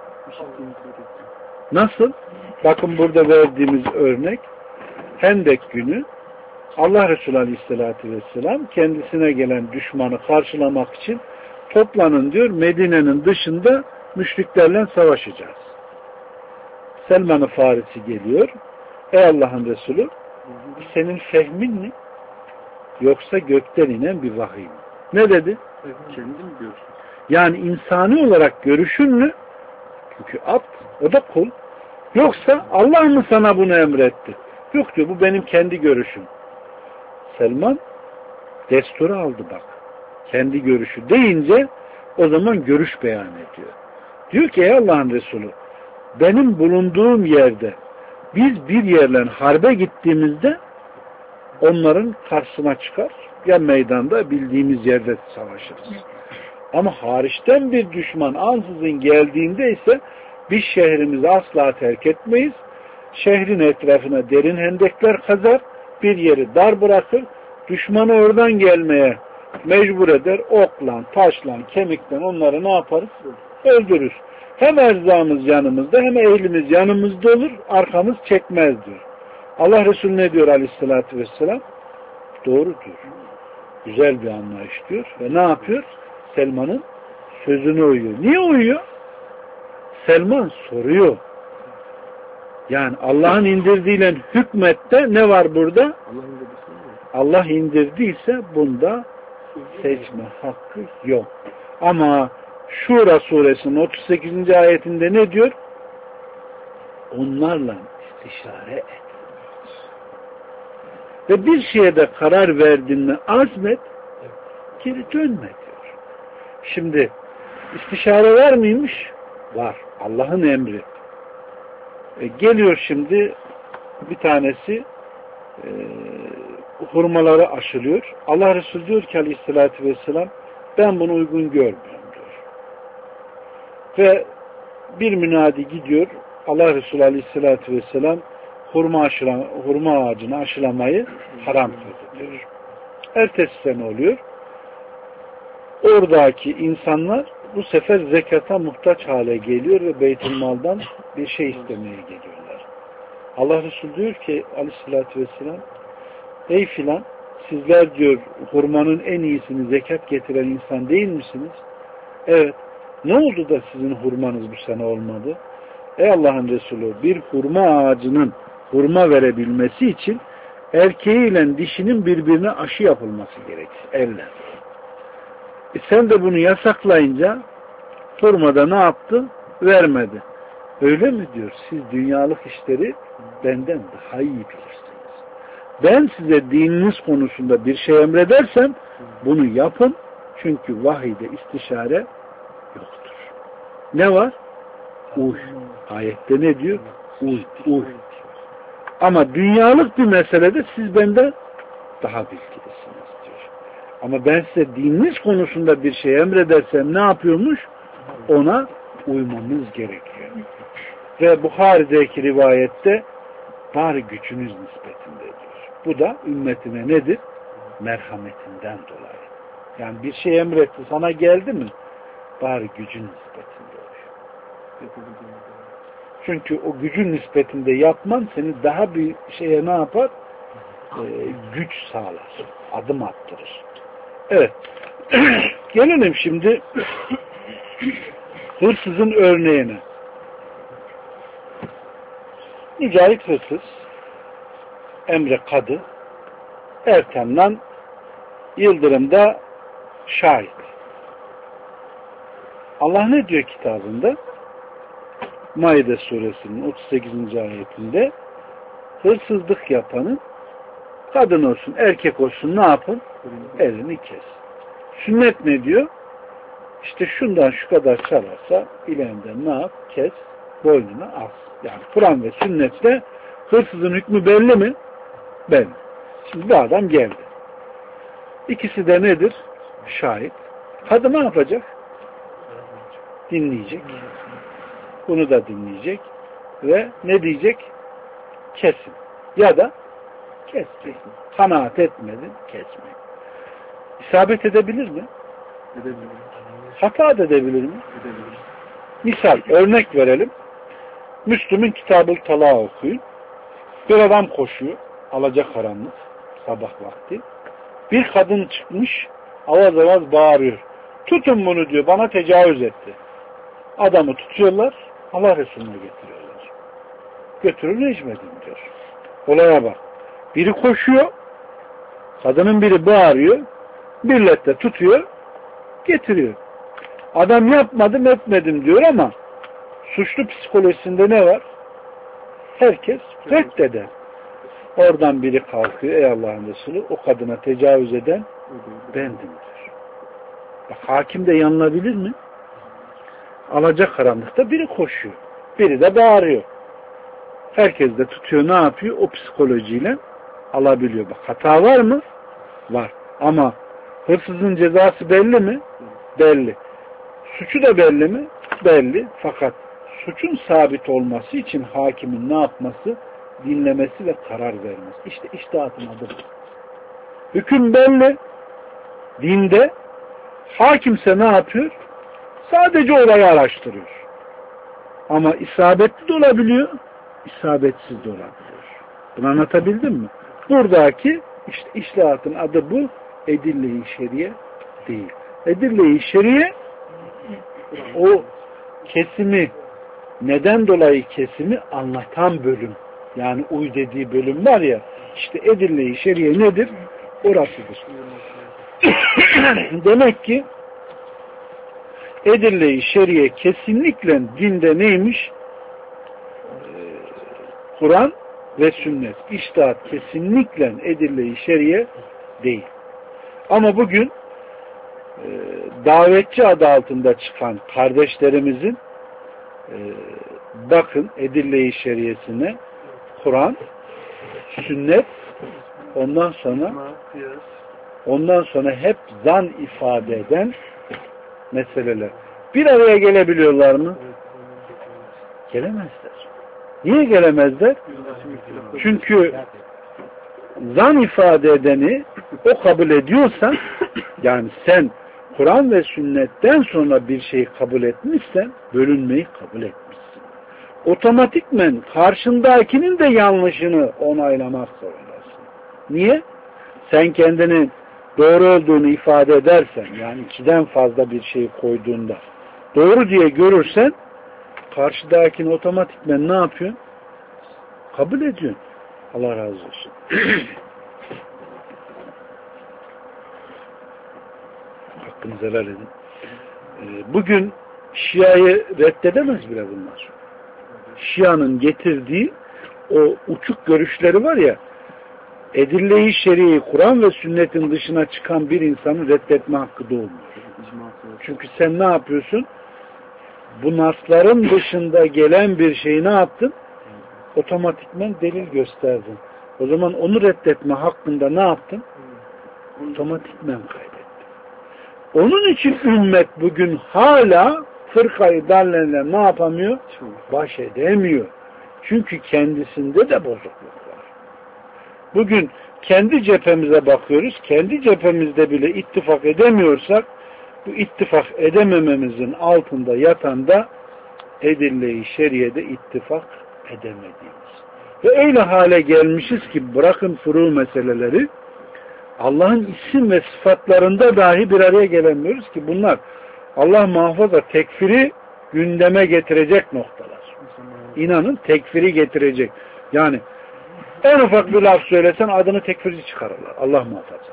nasıl? Bakın burada verdiğimiz örnek Hendek günü Allah Resulü Aleyhisselatü Vesselam kendisine gelen düşmanı karşılamak için toplanın diyor, Medine'nin dışında müşriklerle savaşacağız. Selman-ı Farisi geliyor. Ey Allah'ın Resulü, senin fehmin mi? Yoksa gökten inen bir vahiy mi? Ne dedi? Kendim görüşüm. Yani insani olarak görüşün mü? Çünkü abd, o da kul. Yoksa Allah mı sana bunu emretti? Yok diyor, bu benim kendi görüşüm. Selman desturu aldı bak. Kendi görüşü deyince o zaman görüş beyan ediyor. Diyor ki ey Allah'ın Resulü, benim bulunduğum yerde biz bir yerle harbe gittiğimizde onların karşısına çıkar. Ya meydanda bildiğimiz yerde savaşırız. Ama hariçten bir düşman ansızın geldiğinde ise biz şehrimizi asla terk etmeyiz. Şehrin etrafına derin hendekler kazar, bir yeri dar bırakır, düşmanı oradan gelmeye mecbur eder, okla, taşla, kemikle onları ne yaparız? Öldürürüz. Hem erzağımız yanımızda hem ehlimiz yanımızda olur, arkamız çekmez diyor. Allah Resulü ne diyor Aleyhisselatü Vesselam? Doğru diyor. Güzel bir anlayış diyor. Ve ne yapıyor? Selman'ın sözüne uyuyor. Niye uyuyor? Selman soruyor. Yani Allah'ın indirdiğiyle hükmette ne var burada? Allah indirdiyse bunda seçme hakkı yok. Ama Şura suresinin otuz sekizinci ayetinde ne diyor? Onlarla istişare et. Ve bir şeye de karar verdiğinde azmet, geri dönme diyor. Şimdi istişare var mıymış? Var. Allah'ın emri. E, geliyor şimdi bir tanesi e, hurmaları aşılıyor. Allah Resulü diyor ki Aleyhisselatü Vesselam, ben bunu uygun görmüyorum diyor. Ve bir münadi gidiyor. Allah Resulü Aleyhisselatü Vesselam hurma, aşılan, hurma ağacını aşılamayı haram kıldı diyor. Ertesi sene oluyor. Oradaki insanlar bu sefer zekata muhtaç hale geliyor ve Beytülmal'dan bir şey istemeye geliyorlar. Allah Resulü diyor ki Aleyhisselatü Vesselam, ey filan, sizler diyor hurmanın en iyisini zekat getiren insan değil misiniz? Evet. Ne oldu da sizin hurmanız bu sene olmadı? Ey Allah'ın Resulü, bir hurma ağacının hurma verebilmesi için erkeğiyle dişinin birbirine aşı yapılması gerekir. Elle. E sen de bunu yasaklayınca hurmada ne yaptı? Vermedi. Öyle mi diyor? Siz dünyalık işleri benden daha iyi bilirsiniz. Ben size dininiz konusunda bir şey emredersem bunu yapın. Çünkü vahiyde istişare yoktur. Ne var? Uy. Ayette ne diyor? Uy. Uy. Ama dünyalık bir meselede siz benden daha bilgilisiniz diyor. Ama ben size dininiz konusunda bir şey emredersem ne yapıyormuş? Ona uymamız gerekiyor. Ve Buhari'deki rivayette bari gücünüz nispetinde diyor. Bu da ümmetine nedir? Merhametinden dolayı. Yani bir şey emretti, sana geldi mi? Bari gücün nispetinde oluyor. Çünkü o gücün nispetinde yapman seni daha bir şeye ne yapar? Ee, güç sağlar. Adım attırır. Evet. Gelelim şimdi hırsızın örneğine. Mücahit hırsız, Emre Kadı, Ertem'den Yıldırım'da şahit. Allah ne diyor kitabında? Maide suresinin otuz sekizinci ayetinde hırsızlık yapanın kadın olsun, erkek olsun ne yapın? Elini kes. Sünnet ne diyor? İşte şundan şu kadar çalarsa bileğinden ne yap? Kes, boynuna as. Yani Kur'an ve sünnetle hırsızın hükmü belli mi? Belli. Şimdi bir adam geldi. İkisi de nedir? Şahit. Kadın ne yapacak? Dinleyecek. Bunu da dinleyecek. Ve ne diyecek? Kesin. Ya da kes. Kesin. Kanaat etmedin, kesmeyin. İsabet edebilir mi? Edebilir. Hata edebilir mi? Edebilir. Misal, örnek verelim. Müslüm'ün Kitab-ı Talak okuyun. Bir adam koşuyor. Alacakaranlık. Sabah vakti. Bir kadın çıkmış. Avaz avaz bağırıyor. Tutun bunu diyor. Bana tecavüz etti. Adamı tutuyorlar. Allah Resulü'ne getiriyorlar. Götürün rejimedin diyor. Olaya bak. Biri koşuyor. Kadının biri bağırıyor. Millet de tutuyor. Getiriyor. Adam yapmadım etmedim diyor ama suçlu psikolojisinde ne var? Herkes reddeder. Oradan biri kalkıyor. Ey Allah'ın Resulü, o kadına tecavüz eden bendim diyor. Bak, hakim de yanılabilir mi? Alacakaranlıkta biri koşuyor. Biri de bağırıyor. Herkes de tutuyor, ne yapıyor? O psikolojiyle alabiliyor. Bak, hata var mı? Var. Ama hırsızın cezası belli mi? Belli. Suçu da belli mi? Belli. Fakat suçun sabit olması için hakimin ne yapması? Dinlemesi ve karar vermesi. İşte içtihatın adı bu. Hüküm belli. Dinde hakimse ne yapıyor? Sadece olayı araştırıyor. Ama isabetli de olabiliyor, isabetsiz de olabiliyor. Bunu anlatabildim mi? Buradaki işte içtihatın adı bu. Edille-i şeriye değil. Edille-i şeriye o kesimi, neden dolayı kesimi anlatan bölüm. Yani uy dediği bölüm var ya, işte edille-i şeriye nedir? Orasıdır. Demek ki edille-i şeriye kesinlikle dinde neymiş? Ee, Kur'an ve sünnet. İçtihat kesinlikle edille-i şeriye değil. Ama bugün e, davetçi adı altında çıkan kardeşlerimizin e, bakın edille-i şeriyesine Kur'an, sünnet, ondan sonra ondan sonra hep zan ifade eden meseleler. Bir araya gelebiliyorlar mı? Gelemezler. Niye gelemezler? Çünkü zan ifade edeni o kabul ediyorsan, yani sen Kur'an ve sünnetten sonra bir şeyi kabul etmişsen bölünmeyi kabul etmişsin. Otomatikmen karşındakinin de yanlışını onaylamak zorundasın. Niye? Sen kendini doğru olduğunu ifade edersen, yani ikiden fazla bir şey koyduğunda doğru diye görürsen karşıdakini otomatikmen ne yapıyorsun? Kabul ediyorsun. Allah razı olsun. Hakkınızı helal edin. Bugün Şia'yı reddedemez bile bunlar. Şia'nın getirdiği o uçuk görüşleri var ya, edille-i şer'i, Kur'an ve sünnetin dışına çıkan bir insanın reddetme hakkı da olmuyor. Çünkü sen ne yapıyorsun? Bu nasların dışında gelen bir şeyi ne yaptın? Otomatikmen delil gösterdin. O zaman onu reddetme hakkında ne yaptın? Otomatikmen kaydettin. Onun için ümmet bugün hala fırkayı dallenle ne yapamıyor? Baş edemiyor. Çünkü kendisinde de bozukluk var. Bugün kendi cephemize bakıyoruz. Kendi cephemizde bile ittifak edemiyorsak bu ittifak edemememizin altında yatan da edille-i şeriyede ittifak edemediğimiz. Ve öyle hale gelmişiz ki bırakın furu meseleleri, Allah'ın isim ve sıfatlarında dahi bir araya gelemiyoruz ki bunlar Allah muhafaza tekfiri gündeme getirecek noktalar. İnanın tekfiri getirecek. Yani en ufak bir laf söylesen adını tekfirci çıkarırlar. Allah muhafaza.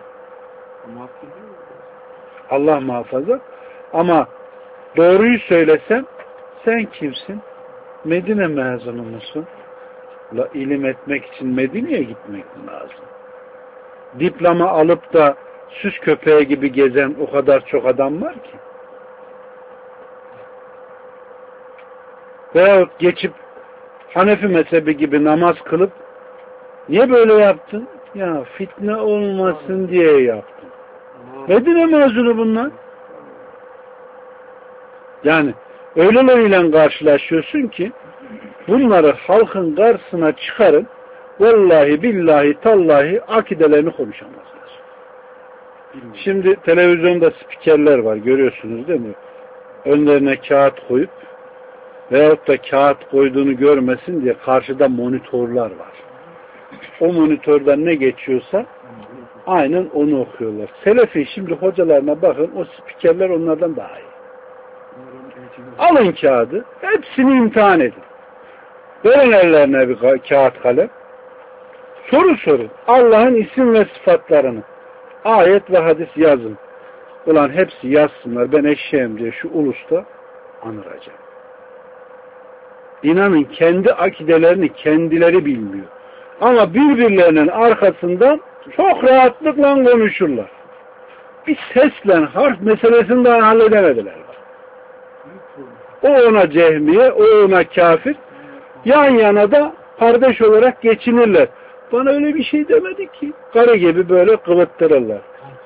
Allah muhafaza. Ama doğruyu söylesen sen kimsin? Medine mezunu musun? La, ilim etmek için Medine'ye gitmek lazım. Diploma alıp da süs köpeği gibi gezen o kadar çok adam var ki. Veyahut geçip Hanefi mezhebi gibi namaz kılıp niye böyle yaptın? Ya fitne olmasın diye yaptım. Medine mezunu bunlar. Yani öyleleriyle karşılaşıyorsun ki bunları halkın karşısına çıkarın, vallahi billahi tallahi akidelerini konuşamazlar. Şimdi televizyonda spikerler var, görüyorsunuz değil mi? Önlerine kağıt koyup veyahut da kağıt koyduğunu görmesin diye karşıda monitörler var. O monitörden ne geçiyorsa aynen onu okuyorlar. Selefi şimdi hocalarına bakın, o spikerler onlardan daha iyi. Alın kağıdı, hepsini imtihan edin. Verin ellerine bir kağıt kalem. Soru sorun. Allah'ın isim ve sıfatlarını ayet ve hadis yazın. Ulan hepsi yazsınlar. Ben eşeğim diye şu ulusta anıracağım. İnanın kendi akidelerini kendileri bilmiyor. Ama birbirlerinin arkasından çok rahatlıkla konuşurlar. Bir sesle harf meselesini daha halledemediler. O ona cehmiye, o ona kafir. Yan yana da kardeş olarak geçinirler. Bana öyle bir şey demedi ki. Karı gibi böyle kıvıttırırlar.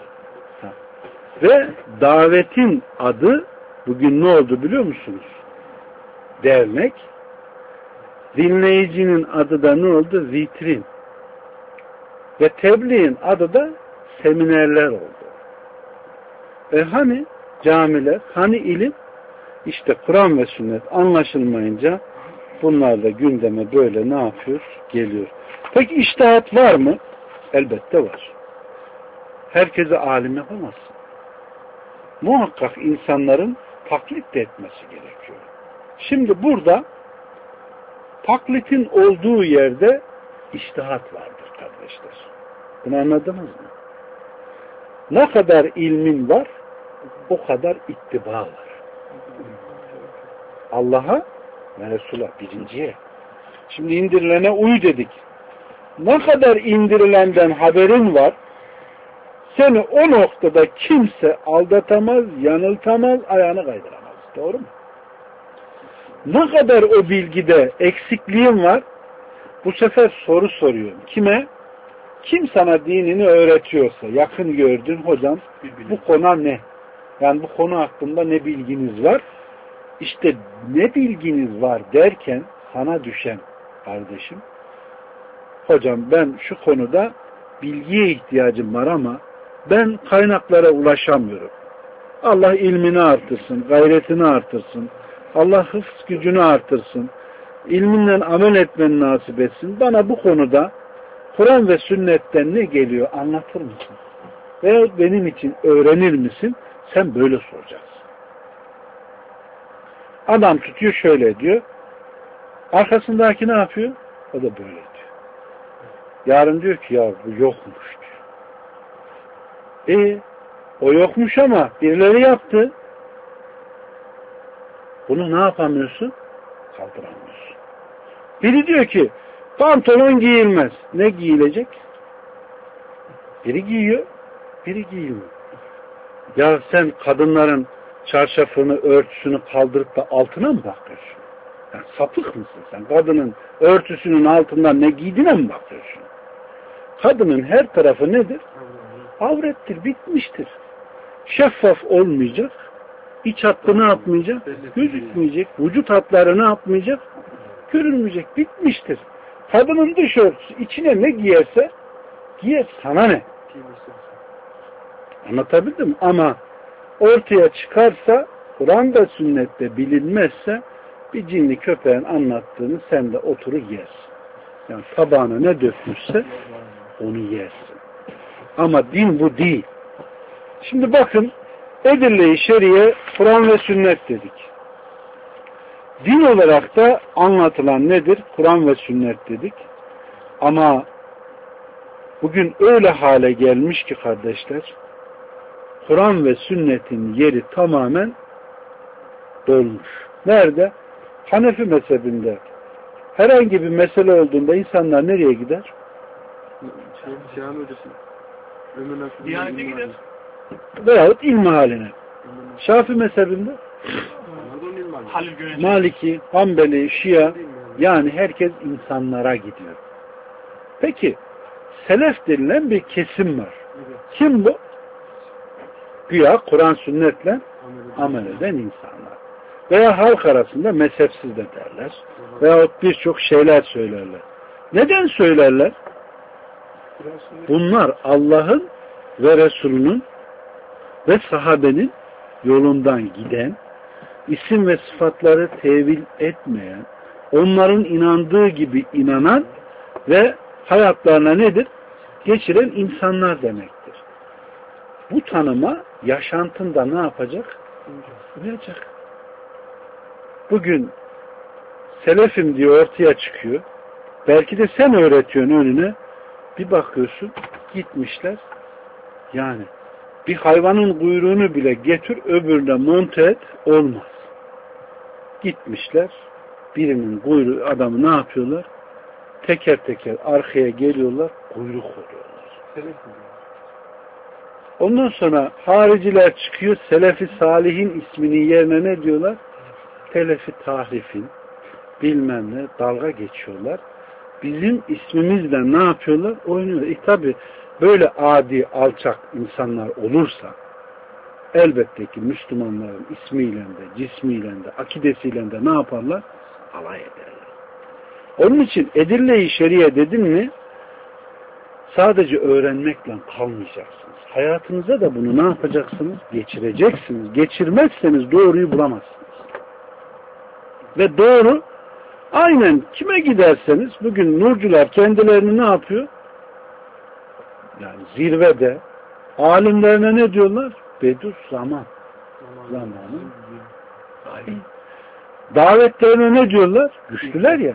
Ve davetin adı bugün ne oldu biliyor musunuz? Dernek. Dinleyicinin adı da ne oldu? Vitrin. Ve tebliğin adı da seminerler oldu. E hani camiler, hani ilim? İşte Kur'an ve sünnet anlaşılmayınca bunlar da gündeme böyle ne yapıyor? Geliyor. Peki içtihat var mı? Elbette var. Herkese alim yapamazsın. Muhakkak insanların taklit de etmesi gerekiyor. Şimdi burada taklitin olduğu yerde içtihat vardır kardeşler. Bunu anladınız mı? Ne kadar ilmin var, o kadar ittiba var. Allah'a ve Resul'a birinciye. Şimdi indirilene uy dedik. Ne kadar indirilenden haberin var, seni o noktada kimse aldatamaz, yanıltamaz, ayağını kaydıramaz. Doğru mu? Ne kadar o bilgide eksikliğin var, bu sefer soru soruyorum. Kime? Kim sana dinini öğretiyorsa, yakın gördün hocam, bu konu ne? Yani bu konu hakkında ne bilginiz var? İşte ne bilginiz var derken sana düşen kardeşim, hocam ben şu konuda bilgiye ihtiyacım var ama ben kaynaklara ulaşamıyorum. Allah ilmini artırsın, gayretini artırsın. Allah hıfz gücünü artırsın. İlminle amel etmeni nasip etsin. Bana bu konuda Kur'an ve sünnetten ne geliyor anlatır mısın? Veya benim için öğrenir misin? Sen böyle soracaksın. Adam tutuyor şöyle diyor. Arkasındaki ne yapıyor? O da böyle diyor. Yarın diyor ki ya bu yokmuş diyor. E o yokmuş ama birileri yaptı. Bunu ne yapamıyorsun? Kaldıramıyorsun. Biri diyor ki pantolon giyilmez. Ne giyilecek? Biri giyiyor, biri giymiyor. Ya sen kadınların çarşafını, örtüsünü kaldırıp da altına mı bakıyorsun? Yani sapık mısın sen? Kadının örtüsünün altından ne giydiğine mi bakıyorsun? Kadının her tarafı nedir? Avrettir, bitmiştir. Şeffaf olmayacak. İç hattı ne yapmayacak? Gözükmeyecek. Vücut hatları ne yapmayacak? Görünmeyecek. Bitmiştir. Kadının dış örtüsü içine ne giyerse giyer. Sana ne? Anlatabildim mi? Ama ortaya çıkarsa Kur'an'da sünnette bilinmezse bir cinli köpeğin anlattığını sen de oturur yersin. Yani tabağına ne dökmüşse onu yersin. Ama din bu değil. Şimdi bakın edille-i şeriye Kur'an ve sünnet dedik. Din olarak da anlatılan nedir? Kur'an ve sünnet dedik. Ama bugün öyle hale gelmiş ki kardeşler, Kur'an ve sünnetin yeri tamamen dolmuş. Nerede? Hanefi mezhebinde. Herhangi bir mesele olduğunda insanlar nereye gider? Diyanete gider. Veyahut ilmi haline. Şafii mezhebinde Halil Güneş. Maliki, Hanbeli, Şia, yani herkes insanlara gidiyor. Peki selef denilen bir kesim var. Kim bu? Güya Kur'an sünnetle amel eden insanlar. Veya halk arasında mezhepsiz de derler. Veyahut birçok şeyler söylerler. Neden söylerler? Bunlar Allah'ın ve Resulünün ve sahabenin yolundan giden, isim ve sıfatları tevil etmeyen, onların inandığı gibi inanan ve hayatlarına nedir? Geçiren insanlar demektir. Bu tanıma yaşantında ne yapacak? Uyacak. Bugün selefim diye ortaya çıkıyor. Belki de sen öğretiyorsun önüne. Bir bakıyorsun gitmişler. Yani bir hayvanın kuyruğunu bile getir öbürüne monte et olmaz. Gitmişler. Birinin kuyruğu adamı ne yapıyorlar? Teker teker arkaya geliyorlar. Kuyruk oluyorlar. Ondan sonra hariciler çıkıyor. Selefi Salih'in isminin yerine ne diyorlar? Telefi Tahrif'in bilmem ne dalga geçiyorlar. Bizim ismimizle ne yapıyorlar? Oynuyorlar. E tabi böyle adi, alçak insanlar olursa elbette ki Müslümanların ismiyle de, cismiyle de, akidesiyle de ne yaparlar? Alay ederler. Onun için edille-i şeriye dedim mi sadece öğrenmekle kalmayacaksınız. Hayatınıza da bunu ne yapacaksınız? Geçireceksiniz. Geçirmezseniz doğruyu bulamazsınız. Ve doğru aynen kime giderseniz bugün nurcular kendilerini ne yapıyor? Yani zirvede alimlerine ne diyorlar? Bedur zaman. Zamanı. Davetlerine ne diyorlar? Güçlüler ya.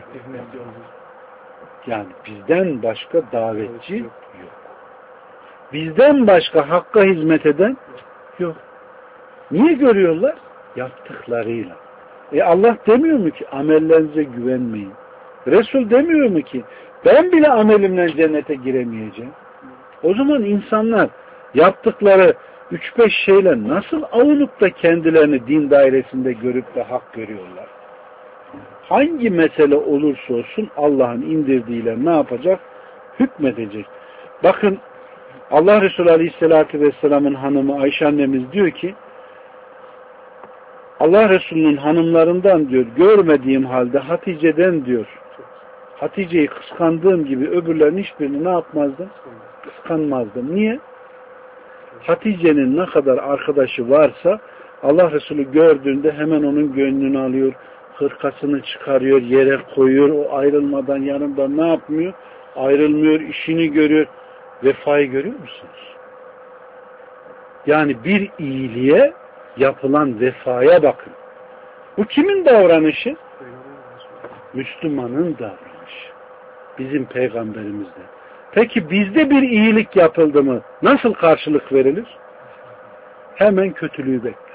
Yani bizden başka davetçi yok. Bizden başka hakka hizmet eden yok. Niye görüyorlar? Yaptıklarıyla. E Allah demiyor mu ki amellerinize güvenmeyin? Resul demiyor mu ki ben bile amelimle cennete giremeyeceğim? O zaman insanlar yaptıkları üç beş şeyle nasıl avunup da kendilerini din dairesinde görüp de hak görüyorlar? Hangi mesele olursa olsun Allah'ın indirdiğiyle ne yapacak? Hükmedecek. Bakın Allah Resulü Aleyhisselatü Vesselam'ın hanımı Ayşe annemiz diyor ki Allah Resulü'nün hanımlarından diyor görmediğim halde Hatice'den diyor Hatice'yi kıskandığım gibi öbürlerin hiçbirini ne yapmazdım? Kıskanmazdım. Niye? Hatice'nin ne kadar arkadaşı varsa Allah Resulü gördüğünde hemen onun gönlünü alıyor, hırkasını çıkarıyor, yere koyuyor, o ayrılmadan yanında ne yapmıyor? Ayrılmıyor, işini görüyor. Vefayı görüyor musunuz? Yani bir iyiliğe yapılan vefaya bakın. Bu kimin davranışı? Müslümanın davranışı. Bizim peygamberimizde. Peki bizde bir iyilik yapıldı mı nasıl karşılık verilir? Hemen kötülüğü bekle.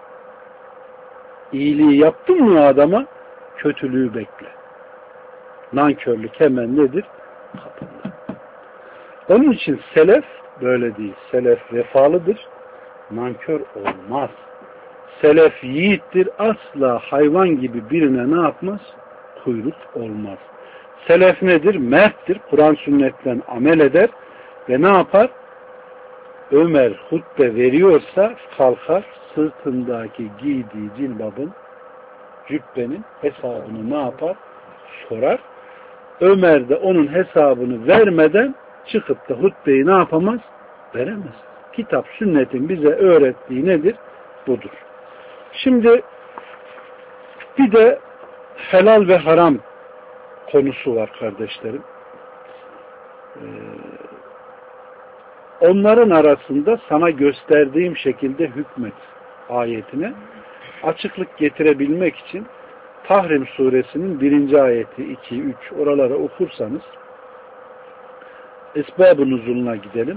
İyiliği yaptın mı adama? Kötülüğü bekle. Nankörlük hemen nedir? Kapında. Onun için selef böyle değil. Selef vefalıdır. Nankör olmaz. Selef yiğittir. Asla hayvan gibi birine ne yapmaz? Kuyruk olmaz. Selef nedir? Merttir. Kur'an sünnetten amel eder ve ne yapar? Ömer hutbe veriyorsa kalkar sırtındaki giydiği cilbabın cübbenin hesabını ne yapar? Sorar. Ömer de onun hesabını vermeden çıkıp da hutbeyi ne yapamaz? Veremez. Kitap, sünnetin bize öğrettiği nedir? Budur. Şimdi bir de helal ve haram konusu var kardeşlerim. Ee, onların arasında sana gösterdiğim şekilde hükmet ayetine açıklık getirebilmek için Tahrim suresinin birinci ayeti, iki, üç oralara okursanız esbab-ı nuzuluna gidelim.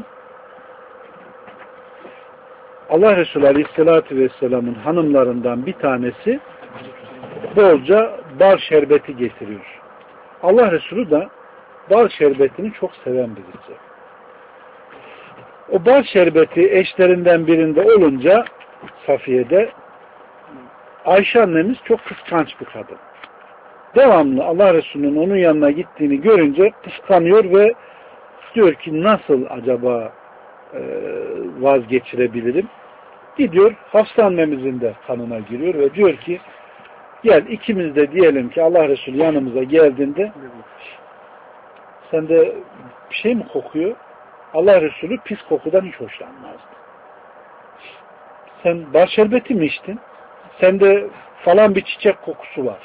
Allah Resulü Aleyhisselatü Vesselam'ın hanımlarından bir tanesi bolca bal şerbeti getiriyor. Allah Resulü de bal şerbetini çok seven birisi. O bal şerbeti eşlerinden birinde olunca Safiye'de, Ayşe annemiz çok kıskanç bir kadın. Devamlı Allah Resulü'nün onun yanına gittiğini görünce kıskanıyor ve diyor ki nasıl acaba e, vazgeçirebilirim? Gidiyor Hafsa annemizin de kanına giriyor ve diyor ki gel ikimiz de diyelim ki Allah Resulü yanımıza geldiğinde sende bir şey mi kokuyor? Allah Resulü pis kokudan hiç hoşlanmazdı. Sen bal şerbeti mi içtin? Sende falan bir çiçek kokusu var.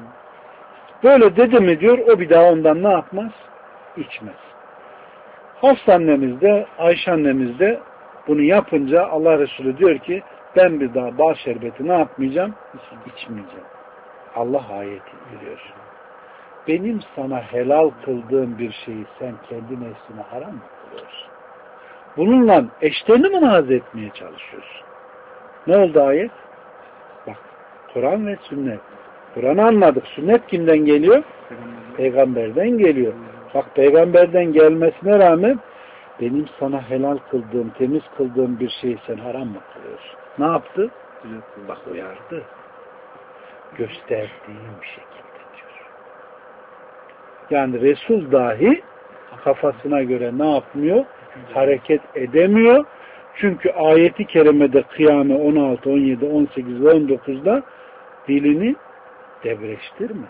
Böyle dedi mi diyor, o bir daha ondan ne yapmaz? İçmez. Hafsa annemiz de, Ayşe annemiz de bunu yapınca Allah Resulü diyor ki ben bir daha bal şerbeti ne yapmayacağım? İçmeyeceğim. Allah ayeti indiriyor. Benim sana helal kıldığım bir şeyi sen kendi nefsine haram mı kılıyorsun? Bununla eşlerini mi naz etmeye çalışıyorsun? Ne oldu ayet? Bak, Kur'an ve sünnet. Kur'an'ı anladık. Sünnet kimden geliyor? Peygamberden geliyor. Bak, peygamberden gelmesine rağmen benim sana helal kıldığım, temiz kıldığım bir şeyi sen haram mı kılıyorsun? Ne yaptı? Bak, uyardı. Gösterdiğim bir şekilde diyor. Yani Resul dahi kafasına göre ne yapmıyor? Hareket edemiyor. Çünkü ayeti kerimede Kıyame on altı, on yedi, on sekiz ve on dokuzda dilini debreştirme.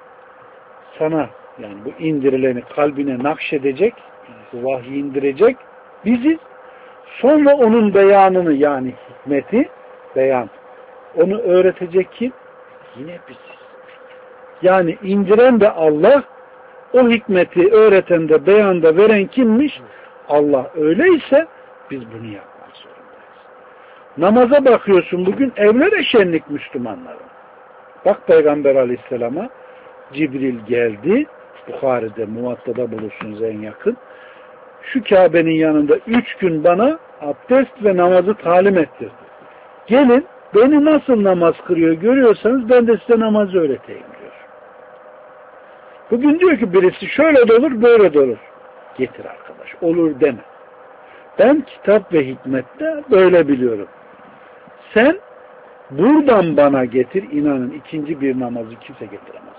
Sana yani bu indirileni kalbine nakşedecek, bu vahyi indirecek bizi, sonra onun beyanını yani hikmeti beyan, onu öğretecek kim? Yine biziz. Yani indiren de Allah, o hikmeti öğreten de beyanda veren kimmiş? Allah. Öyleyse biz bunu yapmak zorundayız. Namaza bakıyorsun, bugün evlere şenlik Müslümanların. Bak Peygamber Aleyhisselam'a Cibril geldi. Bukhari'de, Muvatta'da bulursunuz en yakın. Şu Kabe'nin yanında üç gün bana abdest ve namazı talim ettirdi. Gelin beni nasıl namaz kırıyor görüyorsanız ben de size namazı öğreteyim diyor. Bugün diyor ki birisi şöyle de olur, böyle de olur. Getir arkadaş, olur deme. Ben kitap ve hikmette böyle biliyorum. Sen buradan bana getir, inanın ikinci bir namazı kimse getiremez.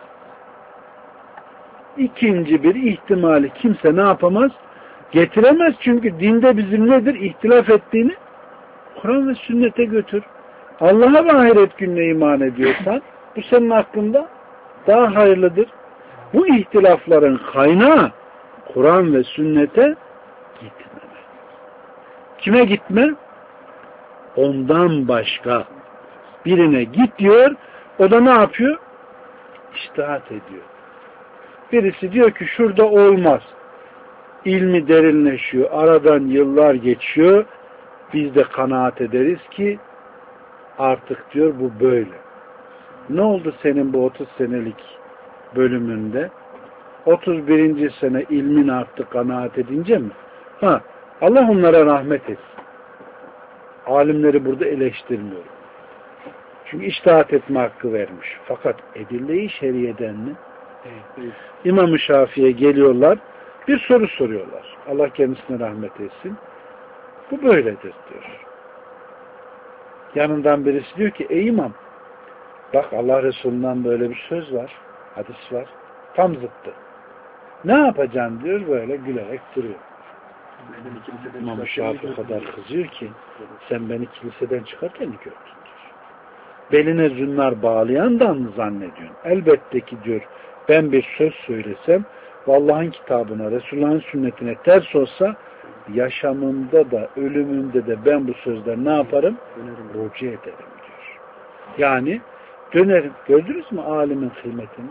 İkinci bir ihtimali kimse ne yapamaz? Getiremez, çünkü dinde bizim nedir? İhtilaf ettiğini Kur'an ve sünnete götür. Allah'a ve ahiret gününe iman ediyorsan bu senin hakkında daha hayırlıdır. Bu ihtilafların kaynağı Kur'an ve sünnete gitme. Kime gitme? Ondan başka birine git diyor. O da ne yapıyor? İçtihat ediyor. Birisi diyor ki şurada olmaz. İlmi derinleşiyor. Aradan yıllar geçiyor. Biz de kanaat ederiz ki artık diyor bu böyle. Ne oldu senin bu otuz senelik bölümünde? otuz birinci sene ilmin arttı kanaat edince mi? Ha, Allah onlara rahmet etsin. Alimleri burada eleştirmiyorum. Çünkü içtihat etme hakkı vermiş. Fakat edille-i şeriyeden mi? Evet. İmam-ı Şafii'ye geliyorlar. Bir soru soruyorlar. Allah kendisine rahmet etsin. Bu böyledir diyor. Yanından birisi diyor ki ey imam, bak Allah Resulü'nden böyle bir söz var. Hadis var. Tam zıttı. Ne yapacaksın diyor, böyle gülerek duruyor. İmam-ı Şafii o kadar kızıyor ki sen beni kiliseden çıkarken mi gördün diyor. Beline zünnar bağlayandan mı zannediyorsun? Elbette ki diyor ben bir söz söylesem ve Allah'ın kitabına, Resulullah'ın sünnetine ters olsa yaşamımda da ölümümde de ben bu sözleri ne yaparım? Rucu ederim diyor. Yani dönerim. Gördünüz mü alimin kıymetini?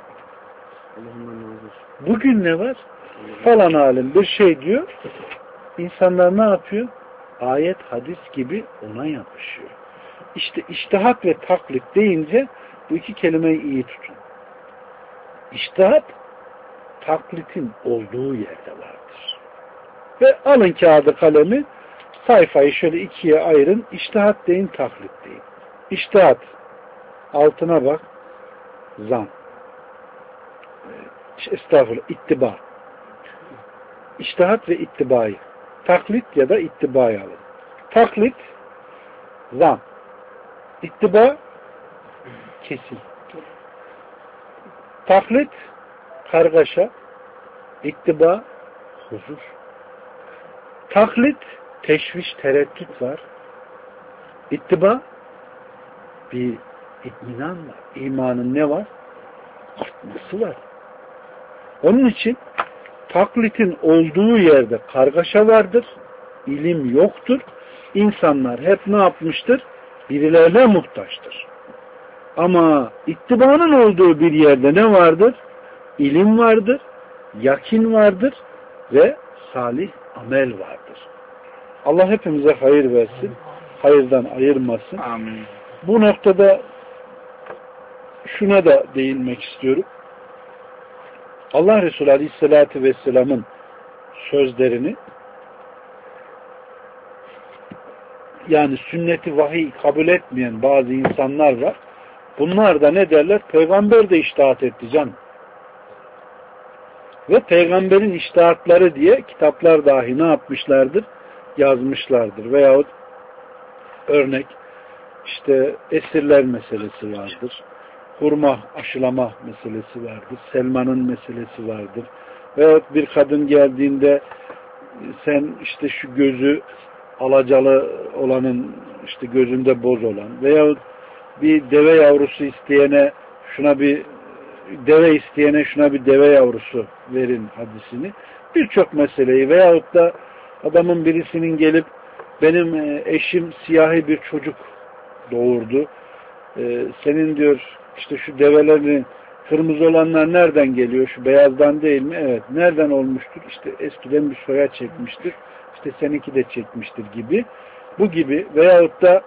Bugün ne var? Falan alim bir şey diyor. İnsanlar ne yapıyor? Ayet, hadis gibi ona yapışıyor. İşte içtihat ve taklit deyince bu iki kelimeyi iyi tutun. İçtihat taklitin olduğu yerde vardır. Ve alın kağıdı kalemi, sayfayı şöyle ikiye ayırın. İçtihat deyin, taklit deyin. İçtihat altına bak, zan. Estağfurullah, ittiba. İçtihat ve ittibayı. taklit ya da ittiba'yı alın. Taklit zan. İttiba kesin. Taklit kargaşa, ittiba huzur. Taklit teşviş, tereddüt var. İttiba bir itminan var. İmanın ne var? Artması var. Onun için taklitin olduğu yerde kargaşa vardır. İlim yoktur. İnsanlar hep ne yapmıştır? Birilerine muhtaçtır. Ama ittibanın olduğu bir yerde ne vardır? İlim vardır, yakin vardır ve salih amel vardır. Allah hepimize hayır versin, hayırdan ayırmasın. Amin. Bu noktada şuna da değinmek istiyorum. Allah Resulü Aleyhisselatü Vesselam'ın sözlerini, yani sünneti vahiy kabul etmeyen bazı insanlar var. Bunlar da ne derler? Peygamber de içtihat etti can. Ve peygamberin içtihatları diye kitaplar dahi ne yapmışlardır? Yazmışlardır. Veyahut örnek işte esirler meselesi vardır. Hurma aşılama meselesi vardır. Selmanın meselesi vardır. Veyahut bir kadın geldiğinde sen işte şu gözü alacalı olanın işte gözünde boz olan veyahut bir deve yavrusu isteyene şuna bir deve isteyene şuna bir deve yavrusu verin hadisini. Birçok meseleyi veyahut da adamın birisinin gelip benim eşim siyahi bir çocuk doğurdu. Ee, senin diyor işte şu develerin kırmızı olanlar nereden geliyor? Şu beyazdan değil mi? Evet. Nereden olmuştur? İşte eskiden bir soya çekmiştir. İşte seninki de çekmiştir gibi. Bu gibi veyahut da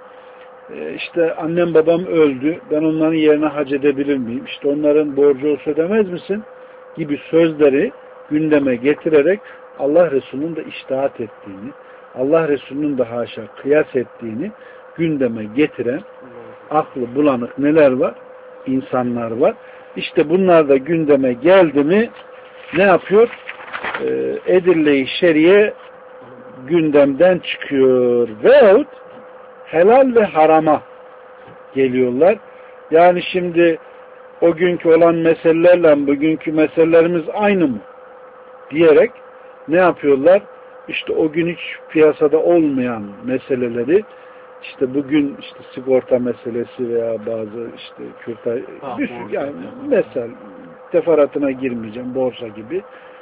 işte annem babam öldü. Ben onların yerine hac edebilir miyim? İşte onların borcu olsa ödemez misin? Gibi sözleri gündeme getirerek Allah Resulü'nün de içtihat ettiğini, Allah Resulü'nün de haşa kıyas ettiğini gündeme getiren aklı bulanık neler var? İnsanlar var. İşte bunlar da gündeme geldi mi ne yapıyor? Ee, edille-i şeriye gündemden çıkıyor. Veyahut helal ve harama geliyorlar. Yani şimdi o günkü olan meselelerle bugünkü meselelerimiz aynı mı? Diyerek ne yapıyorlar? İşte o gün hiç piyasada olmayan meseleleri işte bugün işte sigorta meselesi veya bazı işte kürtaj düşük yani mesela teferruatına girmeyeceğim borsa gibi.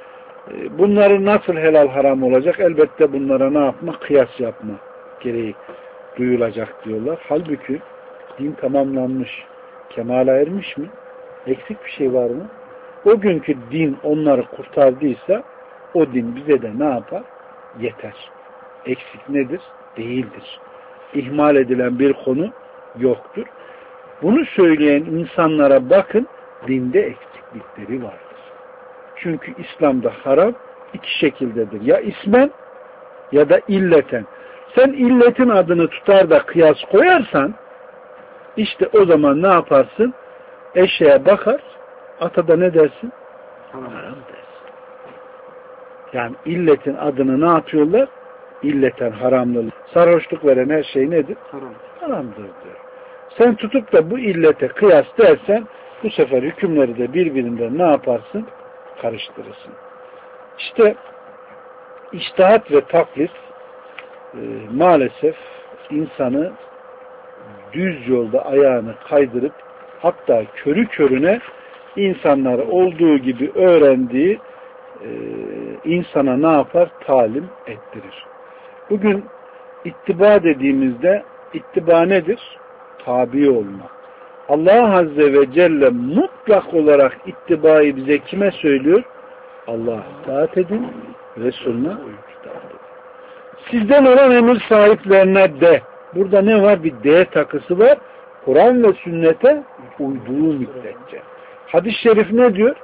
Bunları nasıl helal haram olacak? Elbette bunlara ne yapma? Kıyas yapma gereği duyulacak diyorlar. Halbuki din tamamlanmış, kemale ermiş mi? Eksik bir şey var mı? O günkü din onları kurtardıysa o din bize de ne yapar? Yeter. Eksik nedir? Değildir. İhmal edilen bir konu yoktur. Bunu söyleyen insanlara bakın, dinde eksiklikleri vardır. Çünkü İslam'da haram iki şekildedir. Ya ismen ya da illeten. Sen illetin adını tutar da kıyas koyarsan işte o zaman ne yaparsın? Eşeğe bakar, ata da ne dersin? Haram dersin. Yani illetin adını ne yapıyorlar? İlleten haramlılık. Sarhoşluk veren her şey nedir? Haram. Haramdır diyor. Sen tutup da bu illete kıyas dersen bu sefer hükümleri de birbirinden ne yaparsın? Karıştırırsın. İşte içtihat ve taklit e, maalesef insanı düz yolda ayağını kaydırıp hatta körü körüne insanları olduğu gibi öğrendiği e, insana ne yapar? Talim ettirir. Bugün ittiba dediğimizde ittiba nedir? Tabi olmak. Allah Azze ve Celle mutlak olarak ittibayı bize kime söylüyor? Allah'a itaat edin, Resulüne itaat edin. Sizden olan emir sahiplerine de. Burada ne var? Bir D takısı var. Kur'an ve sünnete uyduğu müddetçe. Hadis-i şerif ne diyor?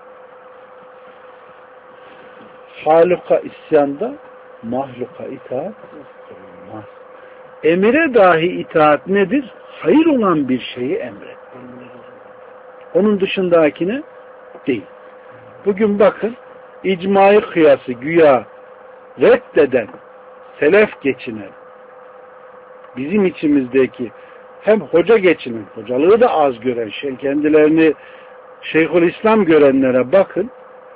Haluka isyanda mahluka itaat olmaz. Emire dahi itaat nedir? Hayır olan bir şeyi emret. Onun dışındakine değil. Bugün bakın icmai kıyası güya reddeden selef geçinen, bizim içimizdeki hem hoca geçinen, hocalığı da az gören, şey, kendilerini Şeyhülislam görenlere bakın,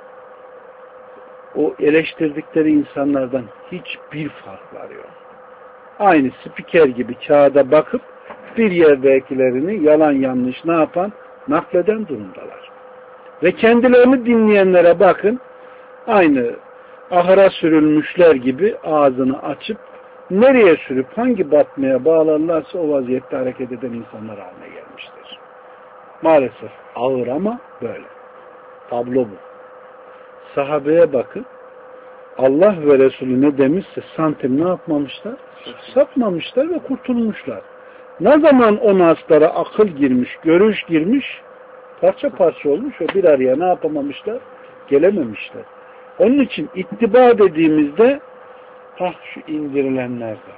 o eleştirdikleri insanlardan hiçbir farkları yok. Aynı spiker gibi kağıda bakıp bir yerdekilerini yalan yanlış ne yapan? Nakleden durumdalar. Ve kendilerini dinleyenlere bakın, aynı ahıra sürülmüşler gibi ağzını açıp nereye sürüp hangi batmaya bağlarlarsa o vaziyette hareket eden insanlar haline gelmiştir. Maalesef ağır ama böyle. Tablo bu. Sahabeye bakın. Allah ve Resulü ne demişse santim ne yapmamışlar? Sapmamışlar ve kurtulmuşlar. Ne zaman o naslara akıl girmiş, görüş girmiş, parça parça olmuş ve bir araya ne yapamamışlar? Gelememişler. Onun için ittiba dediğimizde hah şu indirilenlerde.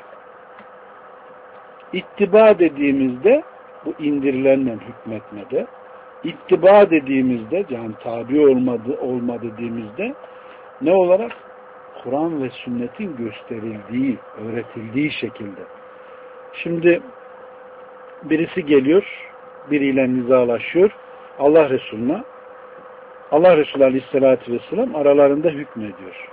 İttiba dediğimizde bu indirilenle hükmetmede, ittiba dediğimizde yani tabi olmadı, olma dediğimizde ne olarak? Kur'an ve sünnetin gösterildiği, öğretildiği şekilde. Şimdi birisi geliyor, biriyle nizalaşıyor, Allah Resulü'ne, Allah Resulü Aleyhisselatü Vesselam aralarında hükmediyor.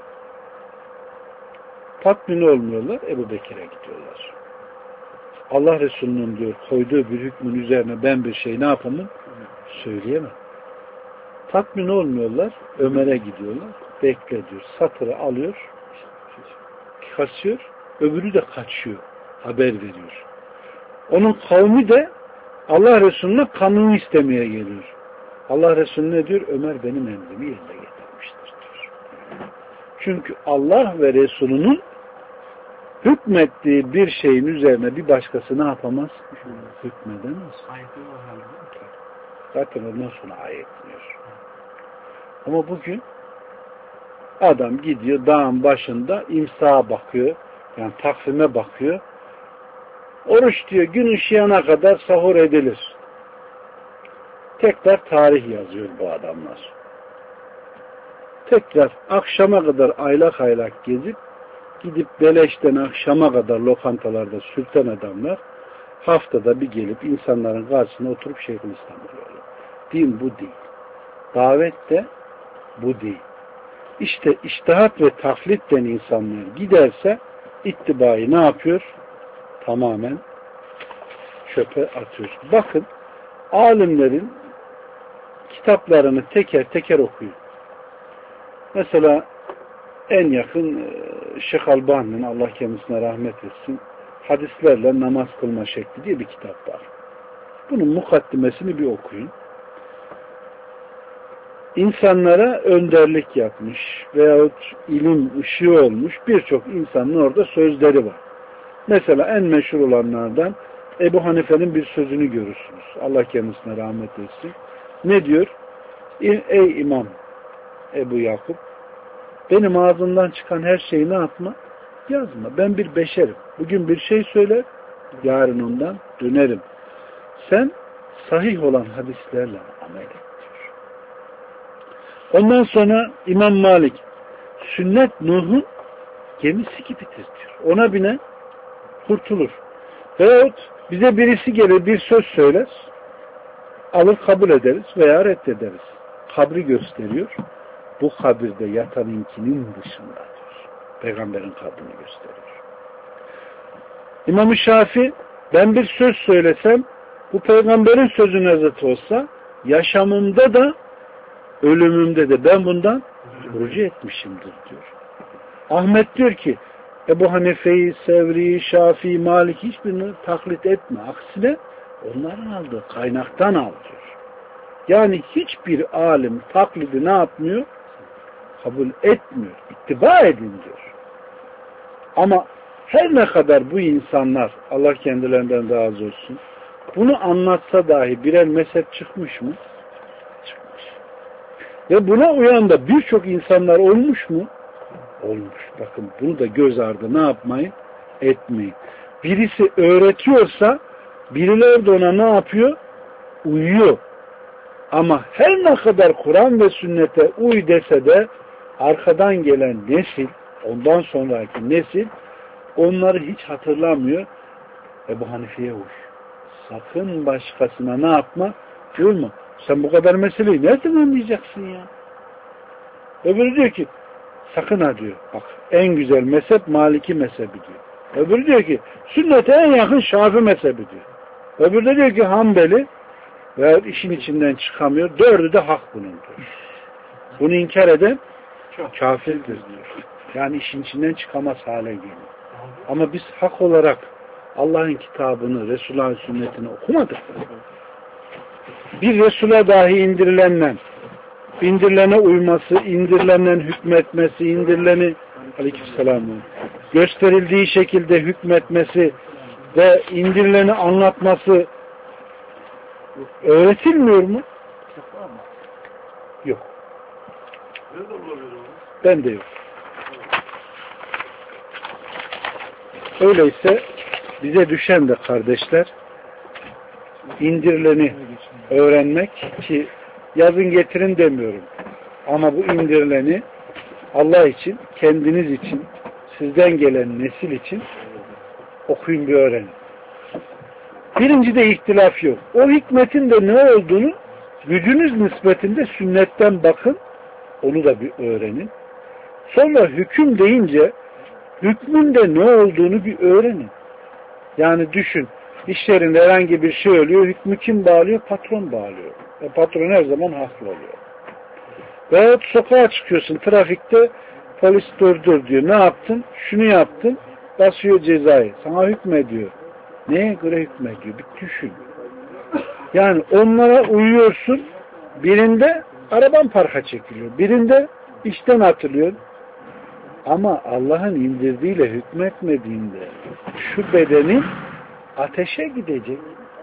Tatmin olmuyorlar, Ebu Bekir'e gidiyorlar. Allah Resulü'nün diyor koyduğu bir hükmün üzerine ben bir şey ne yapamam? Söyleyemem. Tatmin olmuyorlar, Ömer'e gidiyorlar. Bekle diyor. Satırı alıyor, kasıyor, öbürü de kaçıyor. Haber veriyor. Onun kavmi de Allah Resulü'ne kanunu istemeye geliyor. Allah Resulü ne diyor? Ömer benim emrimi yerine getirmiştir diyor. Çünkü Allah ve Resulü'nün hükmettiği bir şeyin üzerine bir başkası ne yapamaz? Hükmedemez. Zaten ondan sonra ayetmiyor. Ama bugün adam gidiyor dağın başında imsağa bakıyor. Yani takvime bakıyor. Oruç diyor gün ışıyana kadar sahur edilir. Tekrar tarih yazıyor bu adamlar. Tekrar akşama kadar aylak aylak gezip gidip beleşten akşama kadar lokantalarda sürten adamlar haftada bir gelip insanların karşısına oturup Şeyhülislam oluyorlar. Din bu değil. Davet de bu değil. İşte içtihat ve taklitten insanlar giderse ittibayı ne yapıyor? Tamamen çöpe atıyor. Bakın alimlerin kitaplarını teker teker okuyun. Mesela en yakın Şeyh Albani'nin Allah kendisine rahmet etsin hadislerle namaz kılma şekli diye bir kitap var. Bunun mukaddimesini bir okuyun. İnsanlara önderlik yapmış veyahut ilim ışığı olmuş birçok insanın orada sözleri var. Mesela en meşhur olanlardan Ebu Hanife'nin bir sözünü görürsünüz. Allah kendisine rahmet etsin. Ne diyor? Ey İmam Ebu Yakup, benim ağzımdan çıkan her şeyi ne yapma? Yazma. Ben bir beşerim. Bugün bir şey söyler, yarın ondan dönerim. Sen sahih olan hadislerle amel et diyor. Ondan sonra İmam Malik, sünnet Nuh'un gemisi gibidir diyor. Ona bine kurtulur. Veyahut bize birisi gelir bir söz söyler, alır kabul ederiz veya reddederiz. Kabri gösteriyor. Bu kabirde yatanınkinin dışındadır. Peygamberin kabrini gösteriyor. İmam-ı Şafii, ben bir söz söylesem, bu peygamberin sözüne zıt olsa, yaşamımda da, ölümümde de ben bundan rucu etmişimdir diyor. Ahmet diyor ki, Ebu Hanife'yi, Sevri'yi, Şafii, Malik hiçbirini taklit etme. Aksine onların aldığı kaynaktan al diyor. Yani hiçbir alim taklidi ne yapmıyor? Kabul etmiyor. İttiba edin diyor. Ama her ne kadar bu insanlar, Allah kendilerinden razı olsun, bunu anlatsa dahi birer mezhep çıkmış mı? Çıkmış. Ve buna uyan da birçok insanlar olmuş mu? Olmuş. Bakın bunu da göz ardı ne yapmayın? Etmeyin. Birisi öğretiyorsa birileri de ona ne yapıyor? Uyuyor. Ama her ne kadar Kur'an ve sünnete uy dese de arkadan gelen nesil, ondan sonraki nesil onları hiç hatırlamıyor. Ebu Hanife'ye uy. Sakın başkasına ne yapma? Uyma. Sen bu kadar meseleyi nereden anlayacaksın ya? Öbürü diyor ki sakın ha diyor. Bak en güzel mezhep Maliki mezhebi diyor. Öbürü diyor ki sünnete en yakın Şafii mezhebi diyor. Öbürü de diyor ki Hanbeli ve işin içinden çıkamıyor. Dördü de hak bunun diyor. Bunu inkar eden kafirdir diyor. Yani işin içinden çıkamaz hale geliyor. Ama biz hak olarak Allah'ın kitabını, Resulullah'ın sünnetini okumadık. Bir Resul'e dahi indirilenle indirilene uyması, indirilenden hükmetmesi, indirileni aleykümselam gösterildiği şekilde hükmetmesi ve indirileni anlatması öğretilmiyor mu? Yok. Ben de yok. Öyleyse bize düşen de kardeşler indirileni öğrenmek ki yazın getirin demiyorum. Ama bu indirileni Allah için, kendiniz için, sizden gelen nesil için okuyun bir öğrenin. Birincide ihtilaf yok. O hikmetin de ne olduğunu gücünüz nispetinde sünnetten bakın. Onu da bir öğrenin. Sonra hüküm deyince hükmün de ne olduğunu bir öğrenin. Yani düşün. İşlerinde herhangi bir şey oluyor. Hükmü kim bağlıyor? Patron bağlıyor. E patron her zaman haklı oluyor. Veyahut sokağa çıkıyorsun. Trafikte polis durdur diyor. Ne yaptın? Şunu yaptın. Basıyor cezayı. Sana hükmediyor. Neye göre hükmediyor? Bir düşün. Yani onlara uyuyorsun. Birinde araban parka çekiliyor. Birinde işten atılıyor. Ama Allah'ın indirdiğiyle hükmetmediğinde şu bedenin ateşe gidecek.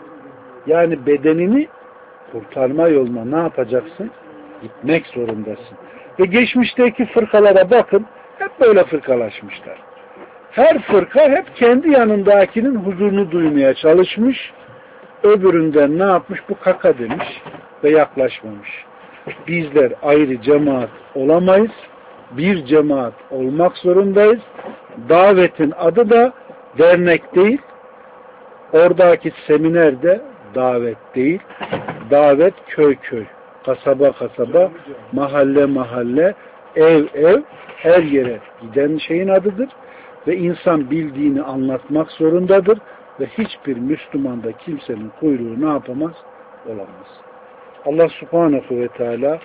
Yani bedenini kurtarma yoluna ne yapacaksın? Gitmek zorundasın. Ve geçmişteki fırkalara bakın. Hep böyle fırkalaşmışlar. Her fırka hep kendi yanındakinin huzurunu duymaya çalışmış. Öbüründen ne yapmış? Bu kaka demiş ve yaklaşmamış. Bizler ayrı cemaat olamayız. Bir cemaat olmak zorundayız. Davetin adı da dernek değil. Oradaki seminer de davet değil. Davet köy köy, kasaba kasaba, mahalle mahalle, ev ev, her yere giden şeyin adıdır. Ve insan bildiğini anlatmak zorundadır. Ve hiçbir Müslüman da kimsenin kuyruğu ne yapamaz? Olamaz. Allah Subhanahu ve Teala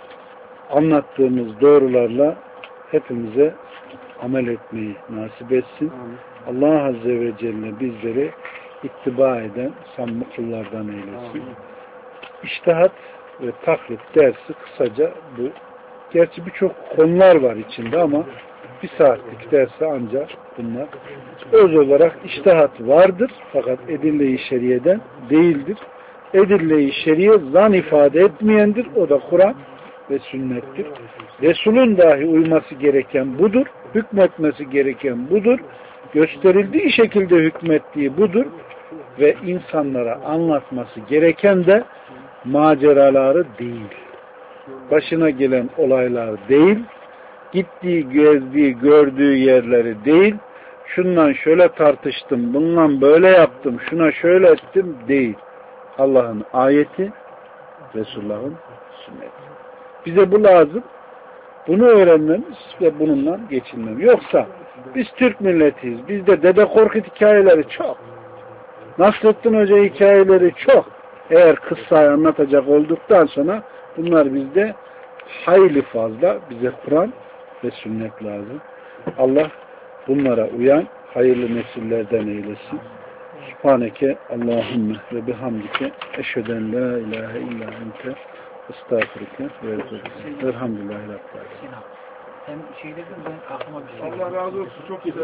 anlattığımız doğrularla hepimize amel etmeyi nasip etsin. Allah Azze ve Celle bizleri ittiba eden samimi kullardan eylesin. İçtihat ve taklit dersi kısaca bu. Gerçi birçok konular var içinde ama bir saatlik dersi ancak bunlar. Öz olarak içtihat vardır fakat edille-i şeriyeden değildir. Edille-i şeriye zan ifade etmeyendir. O da Kur'an ve sünnettir. Resul'ün dahi uyması gereken budur. Hükmetmesi gereken budur. Gösterildiği şekilde hükmettiği budur. Ve insanlara anlatması gereken de maceraları değil. Başına gelen olaylar değil. Gittiği, gezdiği, gördüğü yerleri değil. Şundan şöyle tartıştım, bundan böyle yaptım, şuna şöyle ettim değil. Allah'ın ayeti, Resulullah'ın sünneti. Bize bu lazım. Bunu öğrenmemiz ve bununla geçinmemiz. Yoksa biz Türk milletiyiz. Bizde Dede Korkut hikayeleri çok. Nasrettin Hoca hikayeleri çok. Eğer kıssayı anlatacak olduktan sonra bunlar bizde hayli fazla. Bize Kur'an ve sünnet lazım. Allah bunlara uyan hayırlı nesillerden eylesin. Subhaneke Allahümme ve bihamdike eşheden la ilahe illa ente estağfurike ve ezberike. Elhamdülillahi Rabbil alemin. Sen şey dedin ben aklıma bir şey. Allah razı olsun. Çok güzel.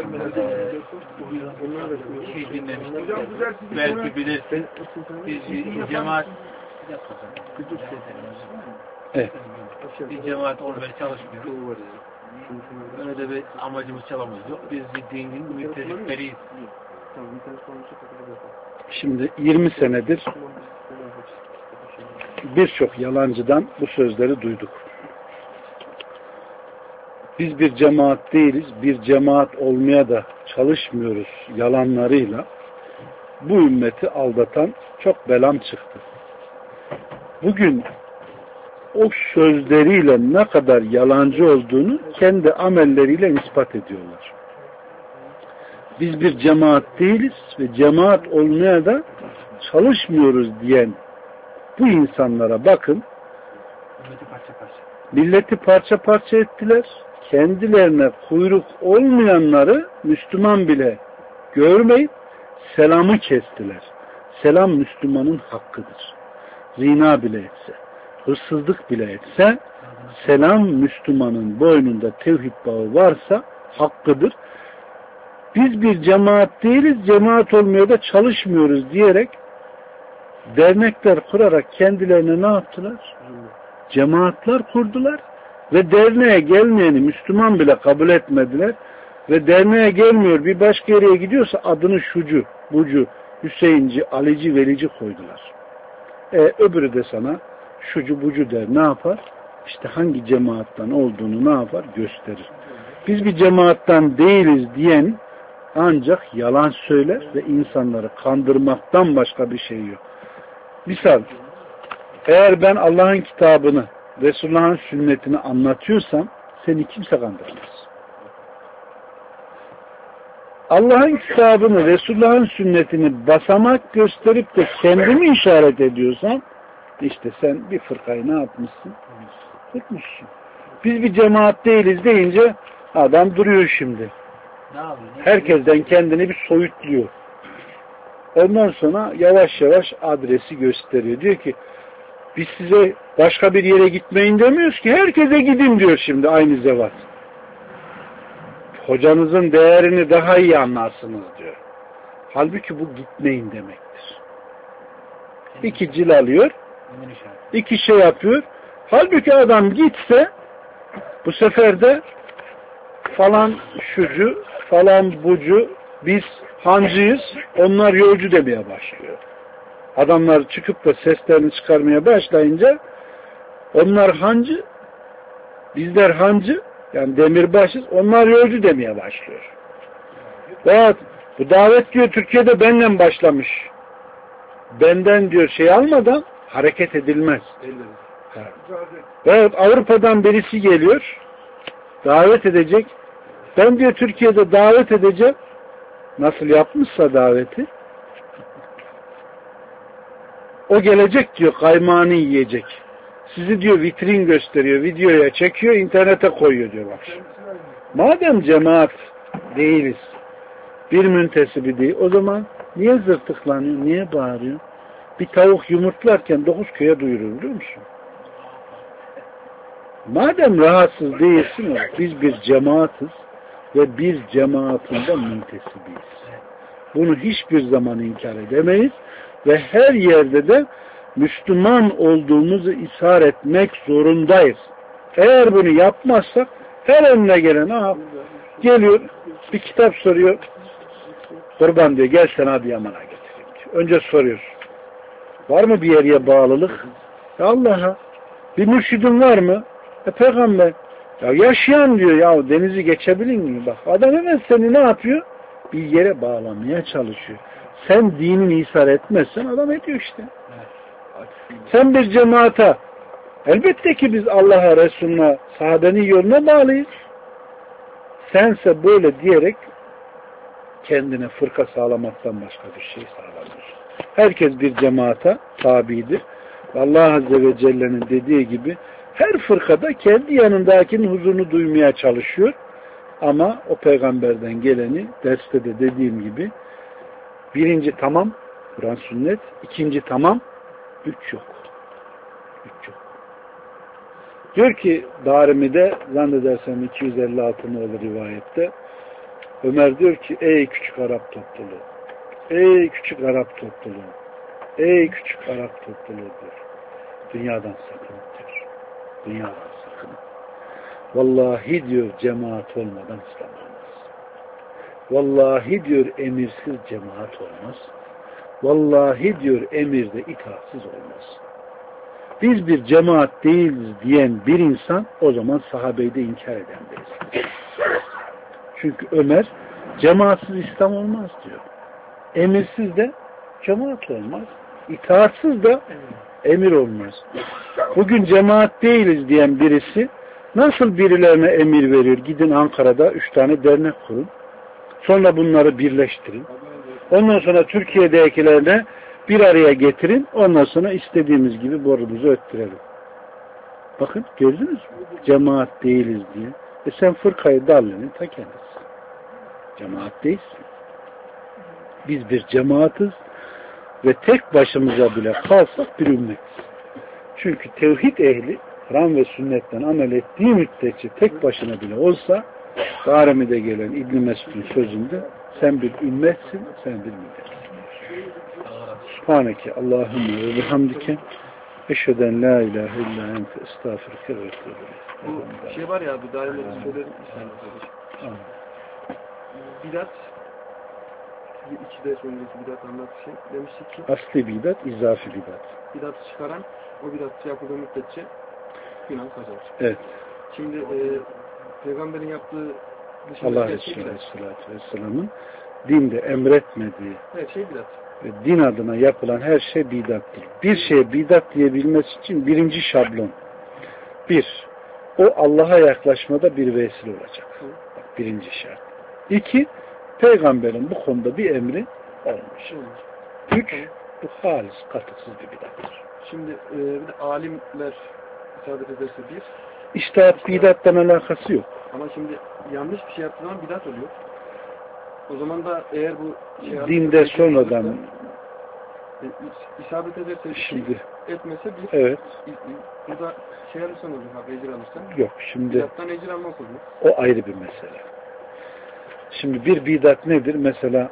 Ee, şey dinlemiştim. Belki bilirsin. Biz bir cemaat Evet. bir cemaat olmaya çalışmıyoruz. Öyle de bir amacımız çalamız yok. Biz bir dinin müttefikleriyiz. Şimdi yirmi senedir birçok yalancıdan bu sözleri duyduk. biz bir cemaat değiliz, bir cemaat olmaya da çalışmıyoruz yalanlarıyla bu ümmeti aldatan çok belam çıktı. Bugün o sözleriyle ne kadar yalancı olduğunu kendi amelleriyle ispat ediyorlar. Biz bir cemaat değiliz ve cemaat olmaya da çalışmıyoruz diyen bu insanlara bakın, Milleti parça parça. milleti parça parça ettiler. Kendilerine kuyruk olmayanları Müslüman bile görmeyip selamı kestiler. Selam Müslümanın hakkıdır. Zina bile etse, hırsızlık bile etse, selam Müslümanın boynunda tevhid bağı varsa hakkıdır. Biz bir cemaat değiliz, cemaat olmaya da çalışmıyoruz diyerek dernekler kurarak kendilerine ne yaptılar? Cemaatler kurdular ve derneğe gelmeyeni Müslüman bile kabul etmediler ve derneğe gelmiyor bir başka yere gidiyorsa adını şucu, bucu, Hüseyinci, Alici, Velici koydular. E, öbürü de sana şucu, bucu der. Ne yapar? İşte hangi cemaattan olduğunu ne yapar? Gösterir. Biz bir cemaattan değiliz diyen ancak yalan söyler ve insanları kandırmaktan başka bir şey yok. Misal, eğer ben Allah'ın kitabını, Resulullah'ın sünnetini anlatıyorsam seni kimse kandıramaz. Allah'ın kitabını, Resulullah'ın sünnetini basamak gösterip de kendimi işaret ediyorsan işte sen bir fırkayı ne yapmışsın? Tutmuşsun. Biz bir cemaat değiliz deyince adam duruyor şimdi. Herkesten kendini bir soyutluyor. Ondan sonra yavaş yavaş adresi gösteriyor. Diyor ki biz size başka bir yere gitmeyin demiyoruz ki herkese gidin diyor şimdi aynı zevat. Hocanızın değerini daha iyi anlarsınız diyor. Halbuki bu gitmeyin demektir. İki cil alıyor, iki şey yapıyor. Halbuki adam gitse bu sefer de falan şucu, falan bucu, biz hancıyız, onlar yolcu demeye başlıyor. Adamlar çıkıp da seslerini çıkarmaya başlayınca onlar hancı, bizler hancı, yani demirbaşız, onlar yolcu demeye başlıyor. Veyahut bu davet diyor Türkiye'de benden başlamış. Benden diyor şey almadan hareket edilmez. Veyahut Avrupa'dan birisi geliyor, davet edecek. Ben diyor Türkiye'de davet edeceğim. Nasıl yapmışsa daveti. O gelecek diyor kaymağını yiyecek. Sizi diyor vitrin gösteriyor, videoya çekiyor, internete koyuyor diyor bak. Madem cemaat değiliz, bir müntesibi değil, o zaman niye zırtıklanıyor, niye bağırıyor? Bir tavuk yumurtlarken dokuz köye duyurur biliyor musun? Madem rahatsız değilsin, biz bir cemaatiz ve bir cemaatinde müntesibiyiz. Bunu hiçbir zaman inkar edemeyiz ve her yerde de Müslüman olduğumuzu ishar etmek zorundayız. Eğer bunu yapmazsak her önüne gelen aha, geliyor bir kitap soruyor. Kurban diyor gel sen Adıyaman'a getireyim diyor. Önce soruyor. Var mı bir yere bağlılık? Allah'a. Bir mürşidin var mı? E peygamber. Ya yaşayan diyor ya denizi geçebilir miyim? Bak adam hemen seni ne yapıyor? Bir yere bağlamaya çalışıyor. Sen dinini ishar etmezsen adam ediyor işte. Sen bir cemaate elbette ki biz Allah'a, Resulüne, sahabenin yoluna bağlıyız. Sense böyle diyerek kendine fırka sağlamaktan başka bir şey sağlamıyor. Herkes bir cemaate tabidir. Allah Azze ve Celle'nin dediği gibi her fırkada kendi yanındakinin huzurunu duymaya çalışıyor. Ama o peygamberden geleni derste de dediğim gibi birinci tamam Kur'an sünnet, ikinci tamam, üç yok. Üç yok. Diyor ki Darimi'de zannedersem iki yüz elli altı olur rivayette. Ömer diyor ki ey küçük Arap topluluğu, ey küçük Arap topluluğu, ey küçük Arap topluluğu diyor. Dünyadan sakın diyor. Dünyadan sakın. Vallahi diyor cemaat olmadan İslam olmaz. Vallahi diyor emirsiz cemaat olmaz. Vallahi diyor emirde itaatsiz olmaz. biz bir cemaat değiliz diyen bir insan o zaman sahabeyi de inkar eden birisi. Çünkü Ömer cemaatsiz İslam olmaz diyor. Emirsiz de cemaat olmaz. İtaatsız da emir olmaz. Bugün cemaat değiliz diyen birisi nasıl birilerine emir verir? Gidin Ankara'da üç tane dernek kurun. Sonra bunları birleştirin. Ondan sonra Türkiye'dekilerine bir araya getirin. Ondan sonra istediğimiz gibi borumuzu öttürelim. Bakın gördünüz mü? Cemaat değiliz diye. E sen fırkayı dallinin ta kendisi. Cemaat değilsin. Biz bir cemaatiz ve tek başımıza bile kalsak bir ümmetiz. Çünkü tevhid ehli Kur'an ve sünnetten amel ettiği müddetçe tek başına bile olsa Darimi'de gelen İbn Mesud'un sözünde sen bir ümmetsin, sen bir milletsin. Subhaneke Allahümme ve bihamdike eşheden la ilahe illa ente estağfirüke ve etûbü ileyk. Bu şey var ya bu Darimi'de söylerim sen bidat iki ders önceki bidat anlattığı şey demiştik ki asli bidat, izafi bidat. Bidatı çıkaran o bidat yapıldığı müddetçe günah kazanır. Evet. Şimdi e, Peygamberin yaptığı Allah Resulü Aleyhisselatü Vesselam'ın dinde emretmediği her şey bidat. Ve din adına yapılan her şey bidattır. Bir şeye bidat diyebilmesi için birinci şablon. Bir, o Allah'a yaklaşmada bir vesile olacak. Bak, birinci şart. İki, Peygamberin bu konuda bir emri olmuş. Üç, bu halis, katıksız bir bidattır. Şimdi e, bir de alimler isabet ederse bir. İçtihat bidattan alakası yok. Ama şimdi yanlış bir şey yaptığı zaman bidat oluyor. O zaman da eğer bu şey dinde sonradan e, isabet ederse şimdi etmese bir. evet. Burada şey alırsan olur, ecir alırsan. Yok şimdi. Bidattan ecir almak olur. O ayrı bir mesele. Şimdi bir bidat nedir? Mesela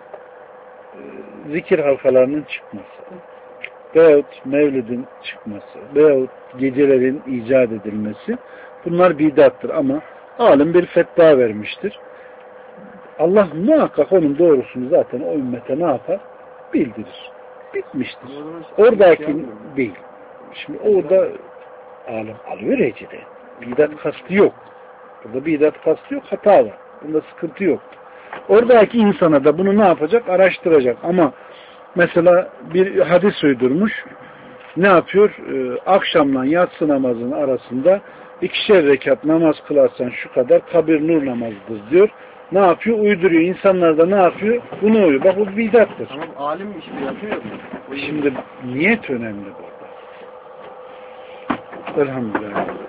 zikir halkalarının çıkması veyahut mevlidin çıkması veyahut gecelerin icat edilmesi bunlar bidattır ama alim bir fetva vermiştir. Allah muhakkak onun doğrusunu zaten o ümmete ne yapar? Bildirir. Bitmiştir. Oradaki değil. Şimdi orada alim alıyor recide. Bidat kastı yok. Burada bidat kastı yok. Hata var. Bunda sıkıntı yok. Oradaki insana da bunu ne yapacak? Araştıracak. Ama mesela bir hadis uydurmuş. Ne yapıyor? Ee, akşamla yatsı namazının arasında ikişer rekat namaz kılarsan şu kadar kabir nur namazıdır diyor. Ne yapıyor? Uyduruyor. İnsanlar da ne yapıyor? Bunu uyuyor. Bak bu bidattır. Tamam alim işte yapıyor. Şimdi niyet önemli burada. Elhamdülillah.